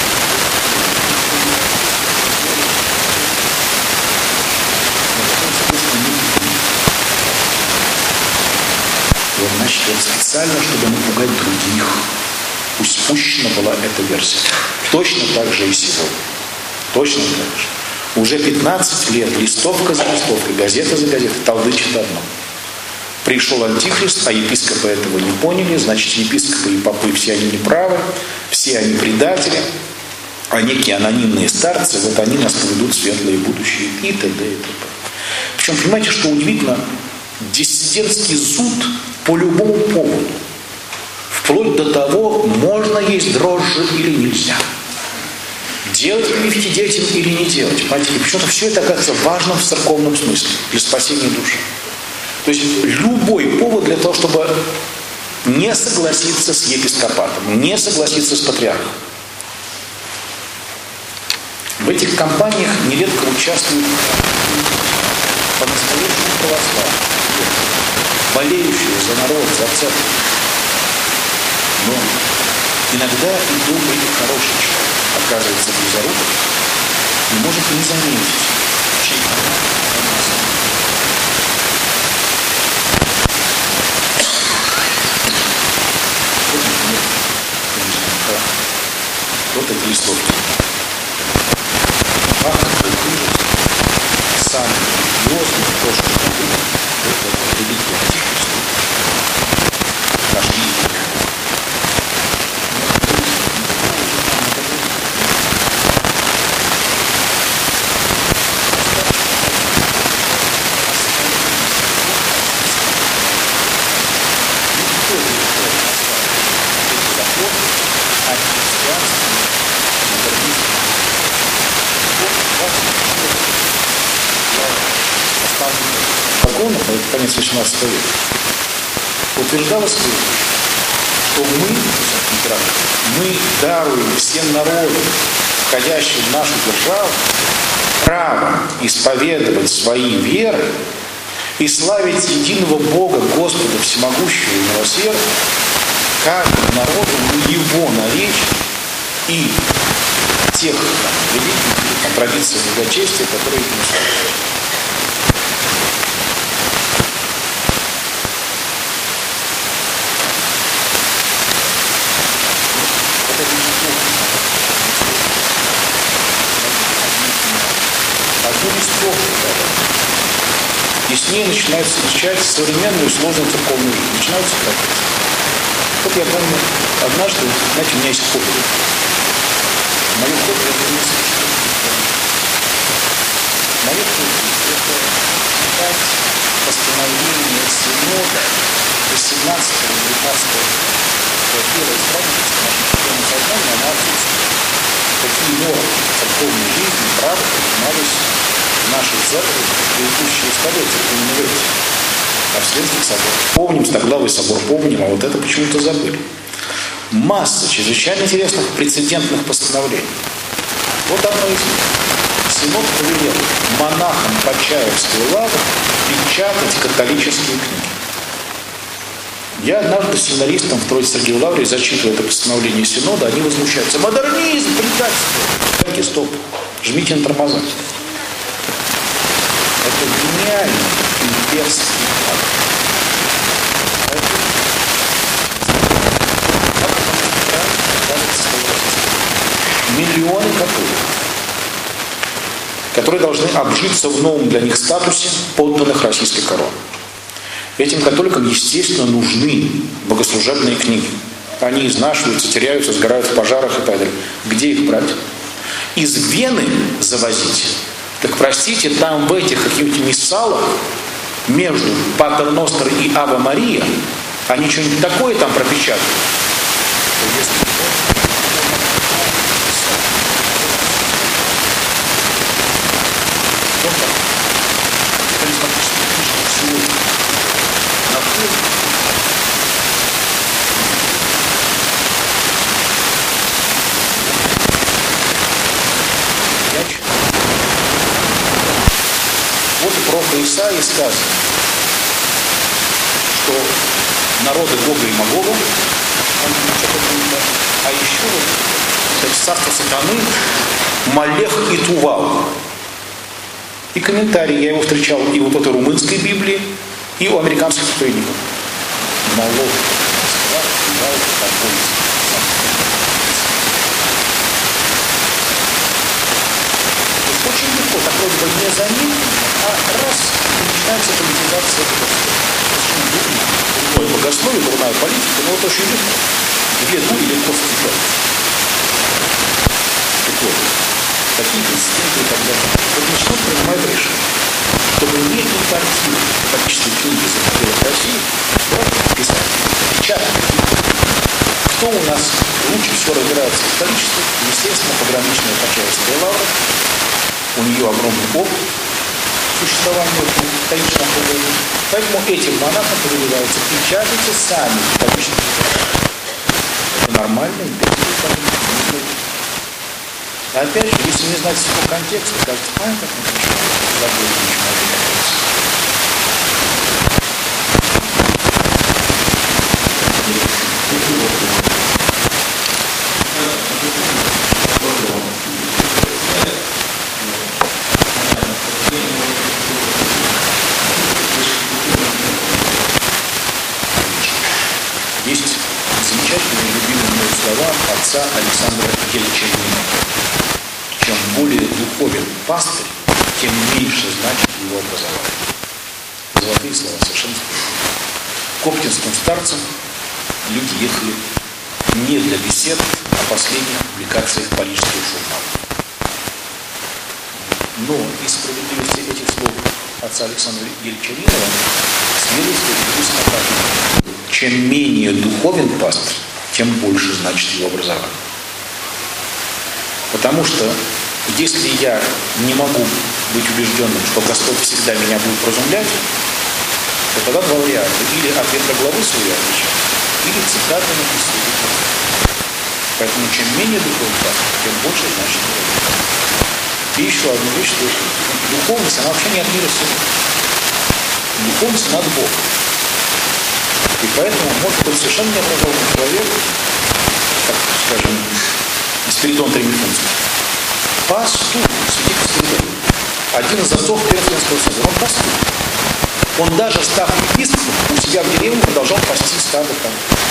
вот, значит, вот специально, чтобы напугать других, пусть спущена была эта версия. Точно так же и сегодня. Точно так же. Уже 15 лет листовка за листовкой, газета за газетой толдычит одно. Пришел антихрист, а епископы этого не поняли, значит, епископы и попы все они неправы, все они предатели, а некие анонимные старцы, вот они нас поведут в светлое будущее и т.д. и т.п. Причем, понимаете, что удивительно, диссидентский зуд по любому поводу, вплоть до того, можно есть дрожжи или нельзя. Делать прививки детям или не делать. Понимаете, и почему-то все это оказывается важным в церковном смысле, для спасения души. То есть любой повод для того, чтобы не согласиться с епископатом, не согласиться с патриархом. В этих кампаниях нередко участвуют по-настоящему православные, болеющие за народ, за церковь. Но иногда и добрый, и хороший человек оказывается близорукой и может не заметить, чей вот эти листовки. Ах, какой ужас. Самый религиозный, то, что подумал, это религия антихриста. Наш язык. Законов, это конец 18 века, утверждалось, что мы даруем всем народам, входящим в нашу державу, право исповедовать свои веры и славить единого Бога, Господа Всемогущего и Милосердного, каждому народу его наречий и тех религий, традиций благочестия, которые их несут. И с ней начинают встречать современную сложную церковную жизнь. Начинаются процессы. Вот я помню, однажды, знаете, у меня есть хобби. Мое хобби это не слышно. Мое хобби это читать постановление Синода 18-19 первой страницы нашего церковного сознания, она отсутствует. Какие нормы церковной жизни, правда, принимались в нашей церкви в предыдущие столетия, именно в эти, а Вселенский собор. Помним, Стоглавый собор помним, а вот это почему-то забыли. Масса чрезвычайно интересных прецедентных постановлений. Вот одно из них. Синод повелел монахам Почаевской лавры печатать католические книги. Я однажды с семинаристом в Троице-Сергиевой лавре зачитываю это постановление Синода, они возмущаются. Модернизм, предательство. Так, стоп. Жмите на тормоза. Это гениальный имперский акт. Миллионы католиков, которые должны обжиться в новом для них статусе подданных российской короны. Этим католикам, естественно, нужны богослужебные книги. Они изнашиваются, теряются, сгорают в пожарах и так далее. Где их брать? Из Вены завозить? Так простите, там в этих каких-то миссалах между Патер Ностер и Ава Мария они что-нибудь такое там пропечатают. Вот и про Исаии сказано, что народы Гога и Магога, он что-то царство сатаны, Малех и Тувал. И комментарий я его встречал и вот в этой румынской Библии, и у американских проповедников. Малех, Тувал, такой. Очень легко, так вроде бы не за ним, а раз начинается политизация богословия. Очень дурное богословие, дурная политика, но это очень легко. Две дури легко сцепляются. Так вот, такие инстинкты и так далее. Вот начнут принимать решение, чтобы не импортировать фактически книги из России, писать, печатать. Кто у нас лучше всего разбирается в исторически? Естественно, пограничная Почаевская лавра. У нее огромный опыт существования в историческом округе. Поэтому этим монахам повелевается: печатайте сами исторически. Это нормально, и опять же, если не знать всего контекста, кажется, как ничего, забыли, ничего не нравится. Есть замечательные любимые слова отца Александра Ельчанина. Чем более духовен пастырь, тем меньше значит его образование. Золотые слова, совершенно справедливо. К оптинским старцам люди ехали не для бесед о последних публикациях парижских журналов. Но из справедливости этих слов отца Александра Ельчанинова следует так: чем менее духовен пастырь, тем больше значит его образование. Потому что если я не могу быть убежденным, что Господь всегда меня будет вразумлять, то тогда два варианта: или от ветроглавы своей отвечать, или цитатами из Святых Писаний. Поэтому чем менее духовен пастырь, тем больше значит его образование. И еще одну вещь, что духовность, она вообще не от мира сего. Духовность над Богом. И поэтому может быть совершенно необразованный человек, как, скажем, Спиридон Тремифунский. Пастух, святитель Спиридон. Один из отцов Пермского собора. Он пастух. Он даже, став епископом, у себя в деревне продолжал пасти стадо там.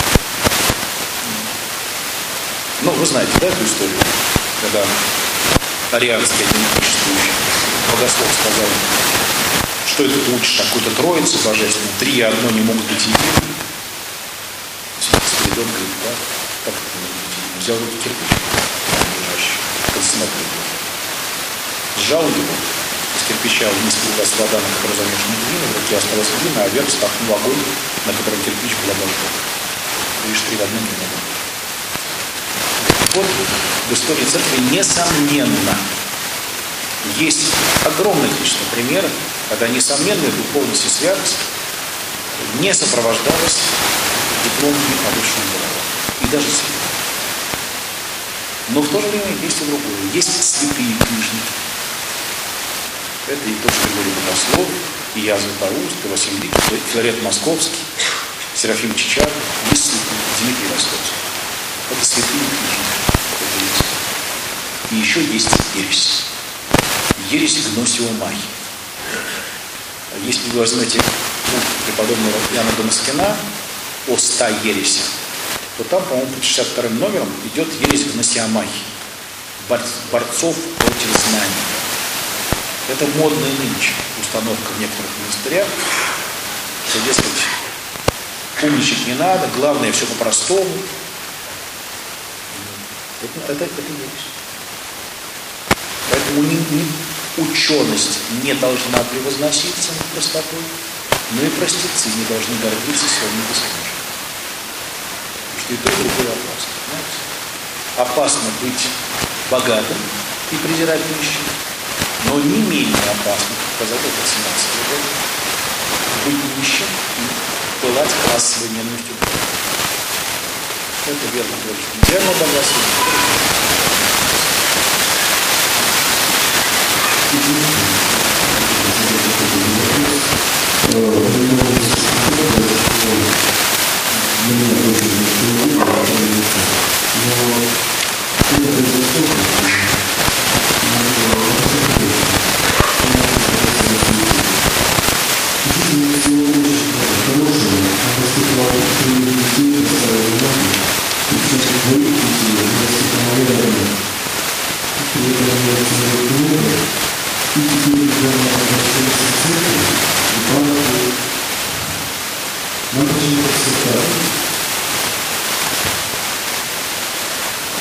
Ну, вы знаете, да, эту историю? Когда арианский один существующий богослов сказал: что это ты учишь какой-то троице божественной, три и одно не могут быть единым. Спиридон говорит: да, как это не может быть единым? Взял руки кирпич, лежащий, константин, сжал его, из кирпича вниз полилась вода, на которой замешана глина, в руке осталась глина, а вверх стахнул огонь, на котором кирпич был обожжен. Лишь три в одном не могут быть. Вот в истории церкви, несомненно, есть огромное количество примеров, когда несомненная духовность и святость не сопровождалась дипломами о высшем благородстве. И даже святым. Но в то же время есть и другое. Есть святые книжники. Это и тот же Григорий Богослов, и Иоанн Златоуст, и Василий Великий, Филарет Московский, Серафим Чичар, есть святые, Дмитрий Ростовский. Это святые книжники. Это есть. И еще есть ересь. Ересь гносиомахи. Если вы возьмете преподобного Иоанна Дамаскина о 100 ересях, то там, по-моему, под 62 номером идет ересь гносиомахи, борцов против знаний. Это модная нынче установка в некоторых монастырях, что, дескать, умничать не надо, главное все по-простому. Это ересь. Поэтому ученость не должна превозноситься над простотой, но и простецы не должны гордиться своим бессмертием. Потому что и то, и другое опасно. Понимаете? Опасно быть богатым и презирать нищих, но не менее опасно, как сказал это 17 года, быть нищим и пылать классовой ненавистью. Это верно говорит. Верно богатство. Но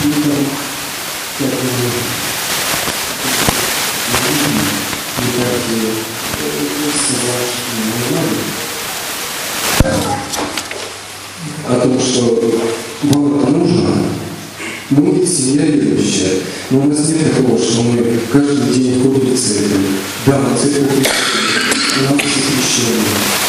О том, что вам это нужно. Мы ведь семья верующая, но у нас нет такого, что мы каждый день ходим в церковь. Да, в церковь у нас есть крещение.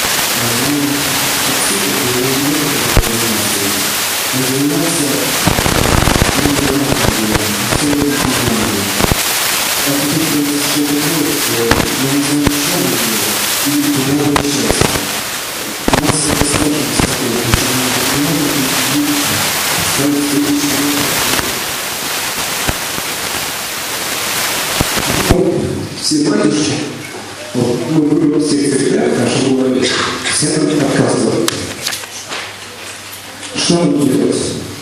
Все батюшки, вот, мы были во всех церквях в нашем городе, все отказывают. Что нам делать?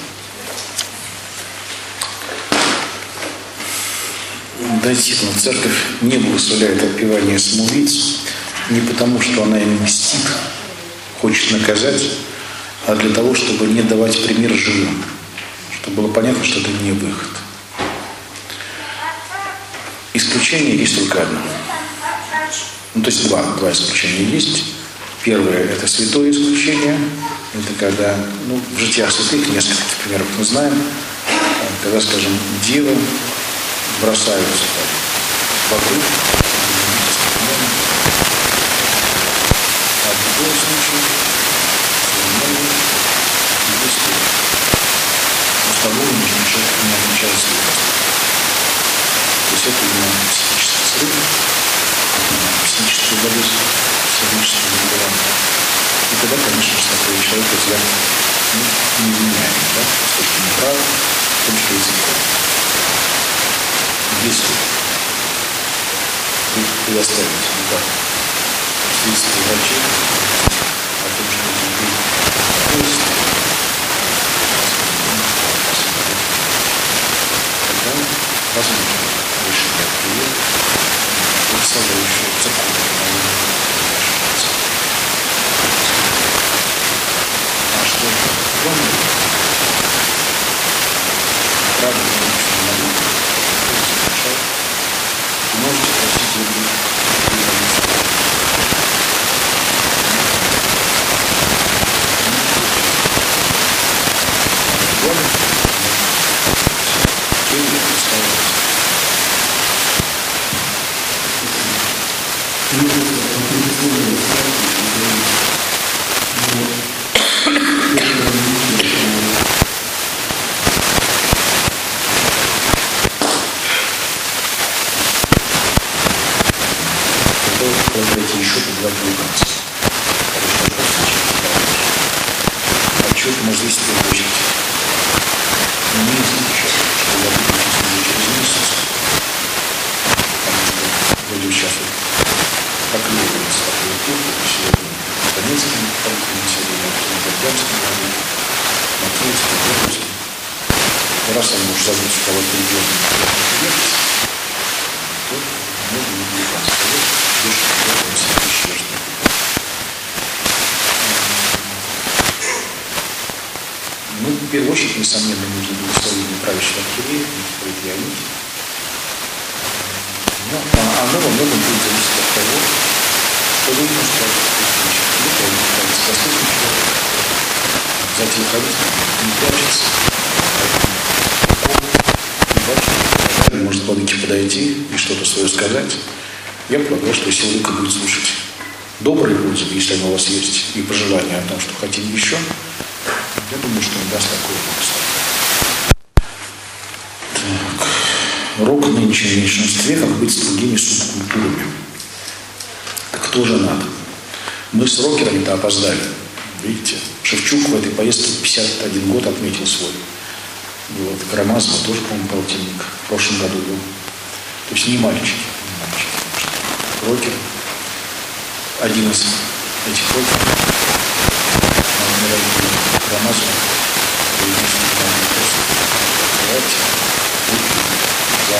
Да, действительно, церковь не благословляет отпевание самоубийц не потому, что она им мстит, хочет наказать, а для того, чтобы не давать пример живым, чтобы было понятно, что это не выход. Исключение есть только одно. Ну, то есть два исключения есть. Первое – это святое исключение. Это когда, в житиях святых, несколько примеров мы знаем, когда, скажем, девы бросаются в воду, а в другом случае, если установлено, что человек не отмечает святость. То есть это именно психический срыв, психическая болезнь, психическое заболевание. И тогда, конечно, такой человек взгляд не меняет, да, с точки зрения права, в том, что языком. Если вы предоставите следствие врачей о том, что вы тогда возможно решение ответ, представляющее закон. А что кроме правильно ничего не могу, можете просить любви. Еще по 2 публикации. Отчет может здесь получить. Но не исключаю, что я буду учиться через месяц, потому что вроде сейчас проклеивается такой тур, сегодня в Донецком, сегодня в Бердянском, на Киевском, в Белорусском. Раз они уж забудут, что кого-то идет, то можно не публикация. В первую очередь, несомненно, нужно благословение правящего архиерея, митрополита. Но оно во многом будет зависеть от того, что вы ему скажете. Либо он становится доступным человеком, за телефонистом не прячется, поэтому может владыке подойти и что-то свое сказать. Я полагаю, что если владыка будет слушать добрые отзывы, если они у вас есть, и пожелания о том, что хотим еще, я думаю, что он даст такое благословение. Рок нынче в меньшинстве, как быть с другими субкультурами. Так кто же надо? Мы с рокерами-то опоздали. Видите, Шевчук в этой поездке 51 год отметил свой. Вот, Карамазова тоже, по-моему, полтинник в прошлом году был. То есть не мальчики. Рокер. Один из этих рокеров. Карамазова. Давайте за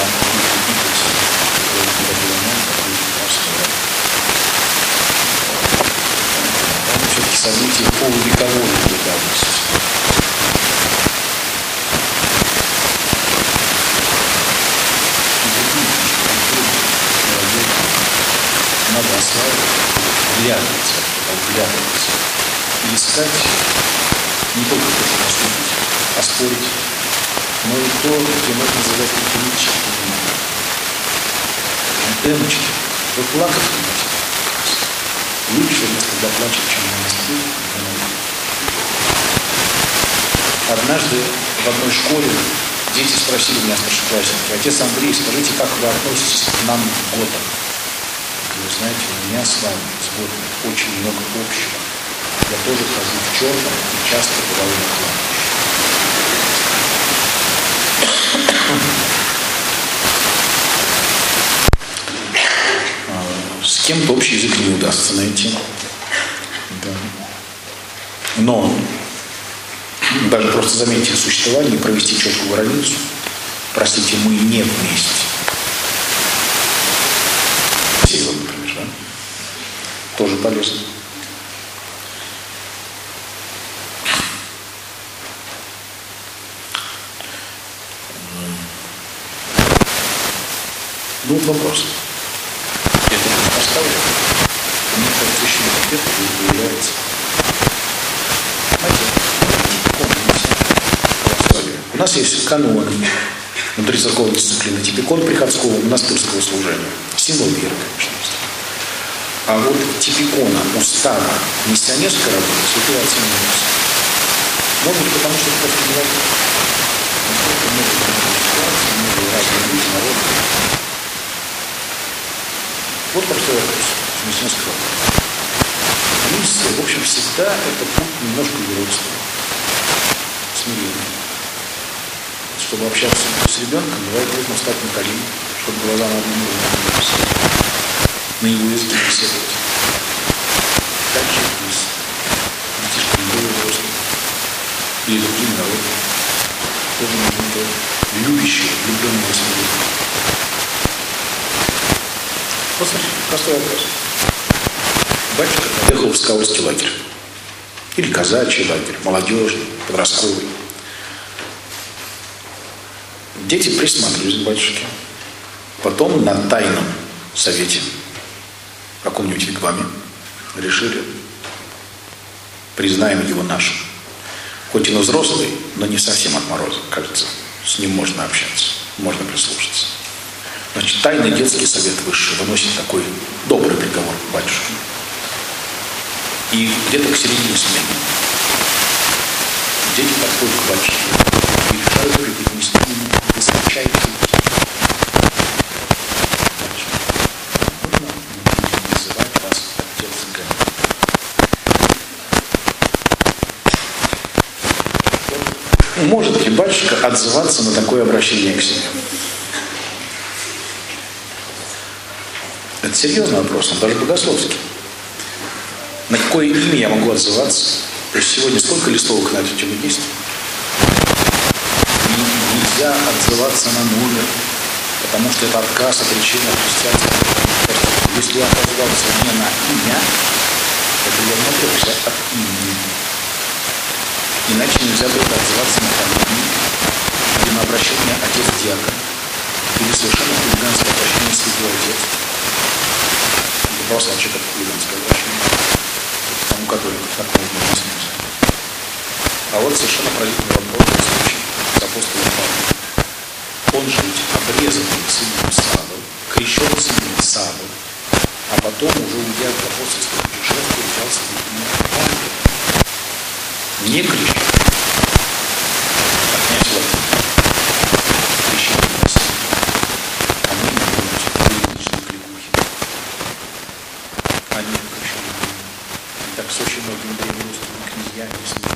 все-таки события полувековой давности. вглядываться, и искать не только то, что поступить, а спорить, но и то, где можно задать критические внимания. Эмочки, вы плакать будете. Лучше, когда плачет, чем на месте. Однажды в одной школе дети спросили меня, старшеклассники: отец Андрей, скажите, как вы относитесь к нам к готам? Вы знаете, у меня с вами, с готами, очень много общего. Я тоже хожу в черном и часто бываю на кладбище. С кем-то общий язык не удастся найти. Да. Но даже просто заметить существование и провести четкую границу. Простите, мы не вместе. Сила, например, да? Тоже полезно. Ну, вопрос. Это будет поставлено. Мне кажется, еще не ответ появляется. У нас есть каноны внутри церковной дисциплины, типикон приходского монастырского служения. Символ веры, конечно. А вот типикона, устава миссионерской работы святые отцы не носят. Может быть, потому что это просто невозможно. Насколько много ситуаций, много разных людей, народов. Вот простой вопрос с миссионерской работы. Миссия, в общем, всегда это путь немножко юродства. Смирение. Чтобы общаться с ребенком, бывает нужно встать на колени, чтобы глаза на одном уровне на его языке беседовать. Так же и с детишками более взрослыми или другими народами. Тоже нужно быть любящим, влюбленным смирением. Вот смотрите, простой вопрос. Батюшка поехал в скаутский лагерь. Или казачий лагерь, молодежный, подростковый. Дети присматривались к батюшке. Потом на тайном совете, в каком-нибудь вигваме, решили: признаем его нашим. Хоть он и взрослый, но не совсем отморозок, кажется. С ним можно общаться, можно прислушаться. Значит, тайный детский совет высший выносит такой добрый приговор к батюшке. И где-то к середине смены дети подходят к батюшке и решают преподнести ему высочайший титул. Батюшка, можно называть вас отец Г? Может ли батюшка отзываться на такое обращение к себе? Это серьезный вопрос, он даже богословский. На какое имя я могу отзываться? То есть сегодня сколько листовок на эту тему есть? И нельзя отзываться на номер, потому что это отказ от речения христианства. Если я отозвался не на имя, это я не отрекся от имени. Иначе нельзя будет отзываться на фамилию, или на обращение отец-диакон, или совершенно хулиганское обращение святой отец. Это просто вообще как хулиганское обращение. Тому католику так можно объяснить. А вот совершенно поразительный вопрос случай с апостолом Павлом. Он же ведь обрезанный сыном Саввы, крещен сыном Саввы, а потом, уже уйдя в апостольское путешествие, взялся в имя Ангела. Не крещен, а князь Владимир. Крещение Василия. А мы не можем личной кликухи. Они крещены. Так с очень многими древнерусскими князьями и с ними.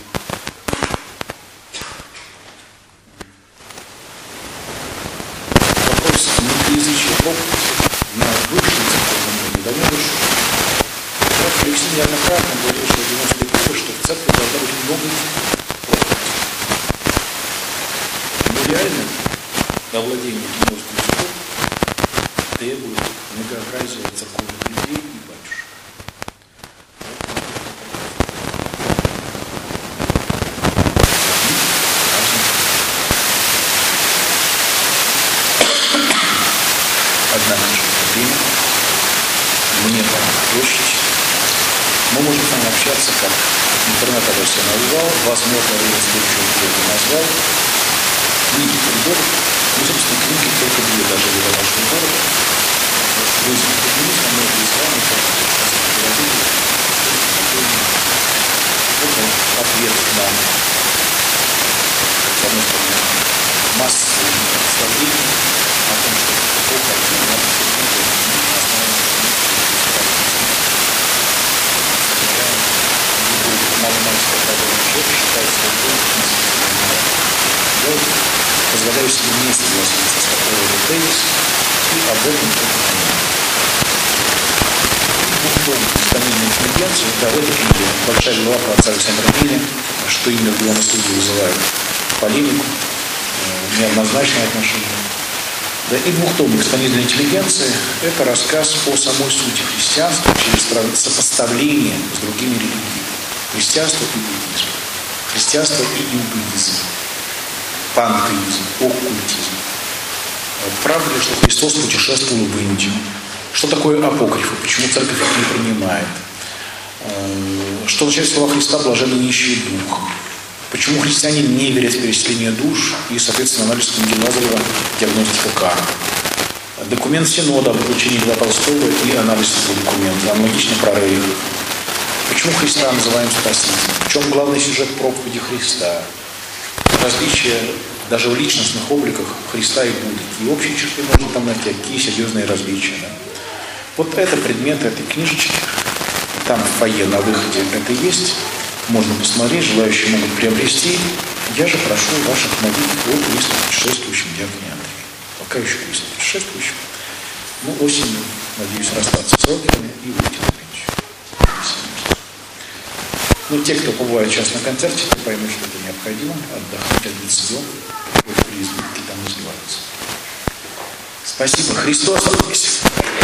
Вопрос многоязычия проповеди на высшем церковном уровне давно решен. Алексей неоднократно говорил, что в 90-е годы, что в церкви должно быть много проповедей. Но реально овладение генеральским языком требует многообразия церковных людей и батюшек. Однако же время мне пора на площадь. общаться, как интернет-адрес я назвал, возможно, вы следующего года назвал. Книги приборов, ну, собственно, книги только две даже для вашего города. Вызов коммунизма, многие страны, как сейчас говорили, это ответ на, с одной стороны, массовые представления о том, что это плохо, и надо все-таки на основании маломальского правового человека считает свой долг я позволяю себе не согласиться с такой тезис и об этом только двухтомную интеллигенцию, да, в этой книге большая глава про отца Александра Миля, что именно в главном случае вызывает полемику, неоднозначное отношение. Да, и двухтомник «Экспонированная интеллигенция» – это рассказ о самой сути христианства через сопоставление с другими религиями. Христианство и иудаизм. Христианство и иудаизм. Пантеизм, оккультизм. Правда ли, что Христос путешествовал в Индию? Что такое апокрифы? Почему церковь их не принимает? Что означает слова Христа «блаженны нищие духом»? Почему христиане не верят в переселение душ и, соответственно, анализ книги Лазарева «Диагностика кармы»? Документ Синода об обучении Льва Толстого и анализ этого документа, аналогично про Рерих. Почему Христа называем спасителем? В чем главный сюжет проповеди Христа? Различия даже в личностных обликах Христа и Будды. И общие черты можно там найти, какие серьезные различия. Да? Вот это предметы этой книжечки. Там в фойе на выходе это есть. Можно посмотреть, желающие могут приобрести. Я же прошу ваших молитв о Христе путешествующем диаконе Андрея. Пока еще Христе путешествующем. Ну, осенью, надеюсь, расстаться с родинами и выйти на пенсию. Ну, те, кто побывает сейчас на концерте, то поймут, что это необходимо. Отдохнуть, отбиться дом, в избытке там издеваются. Спасибо. Христос воскресе!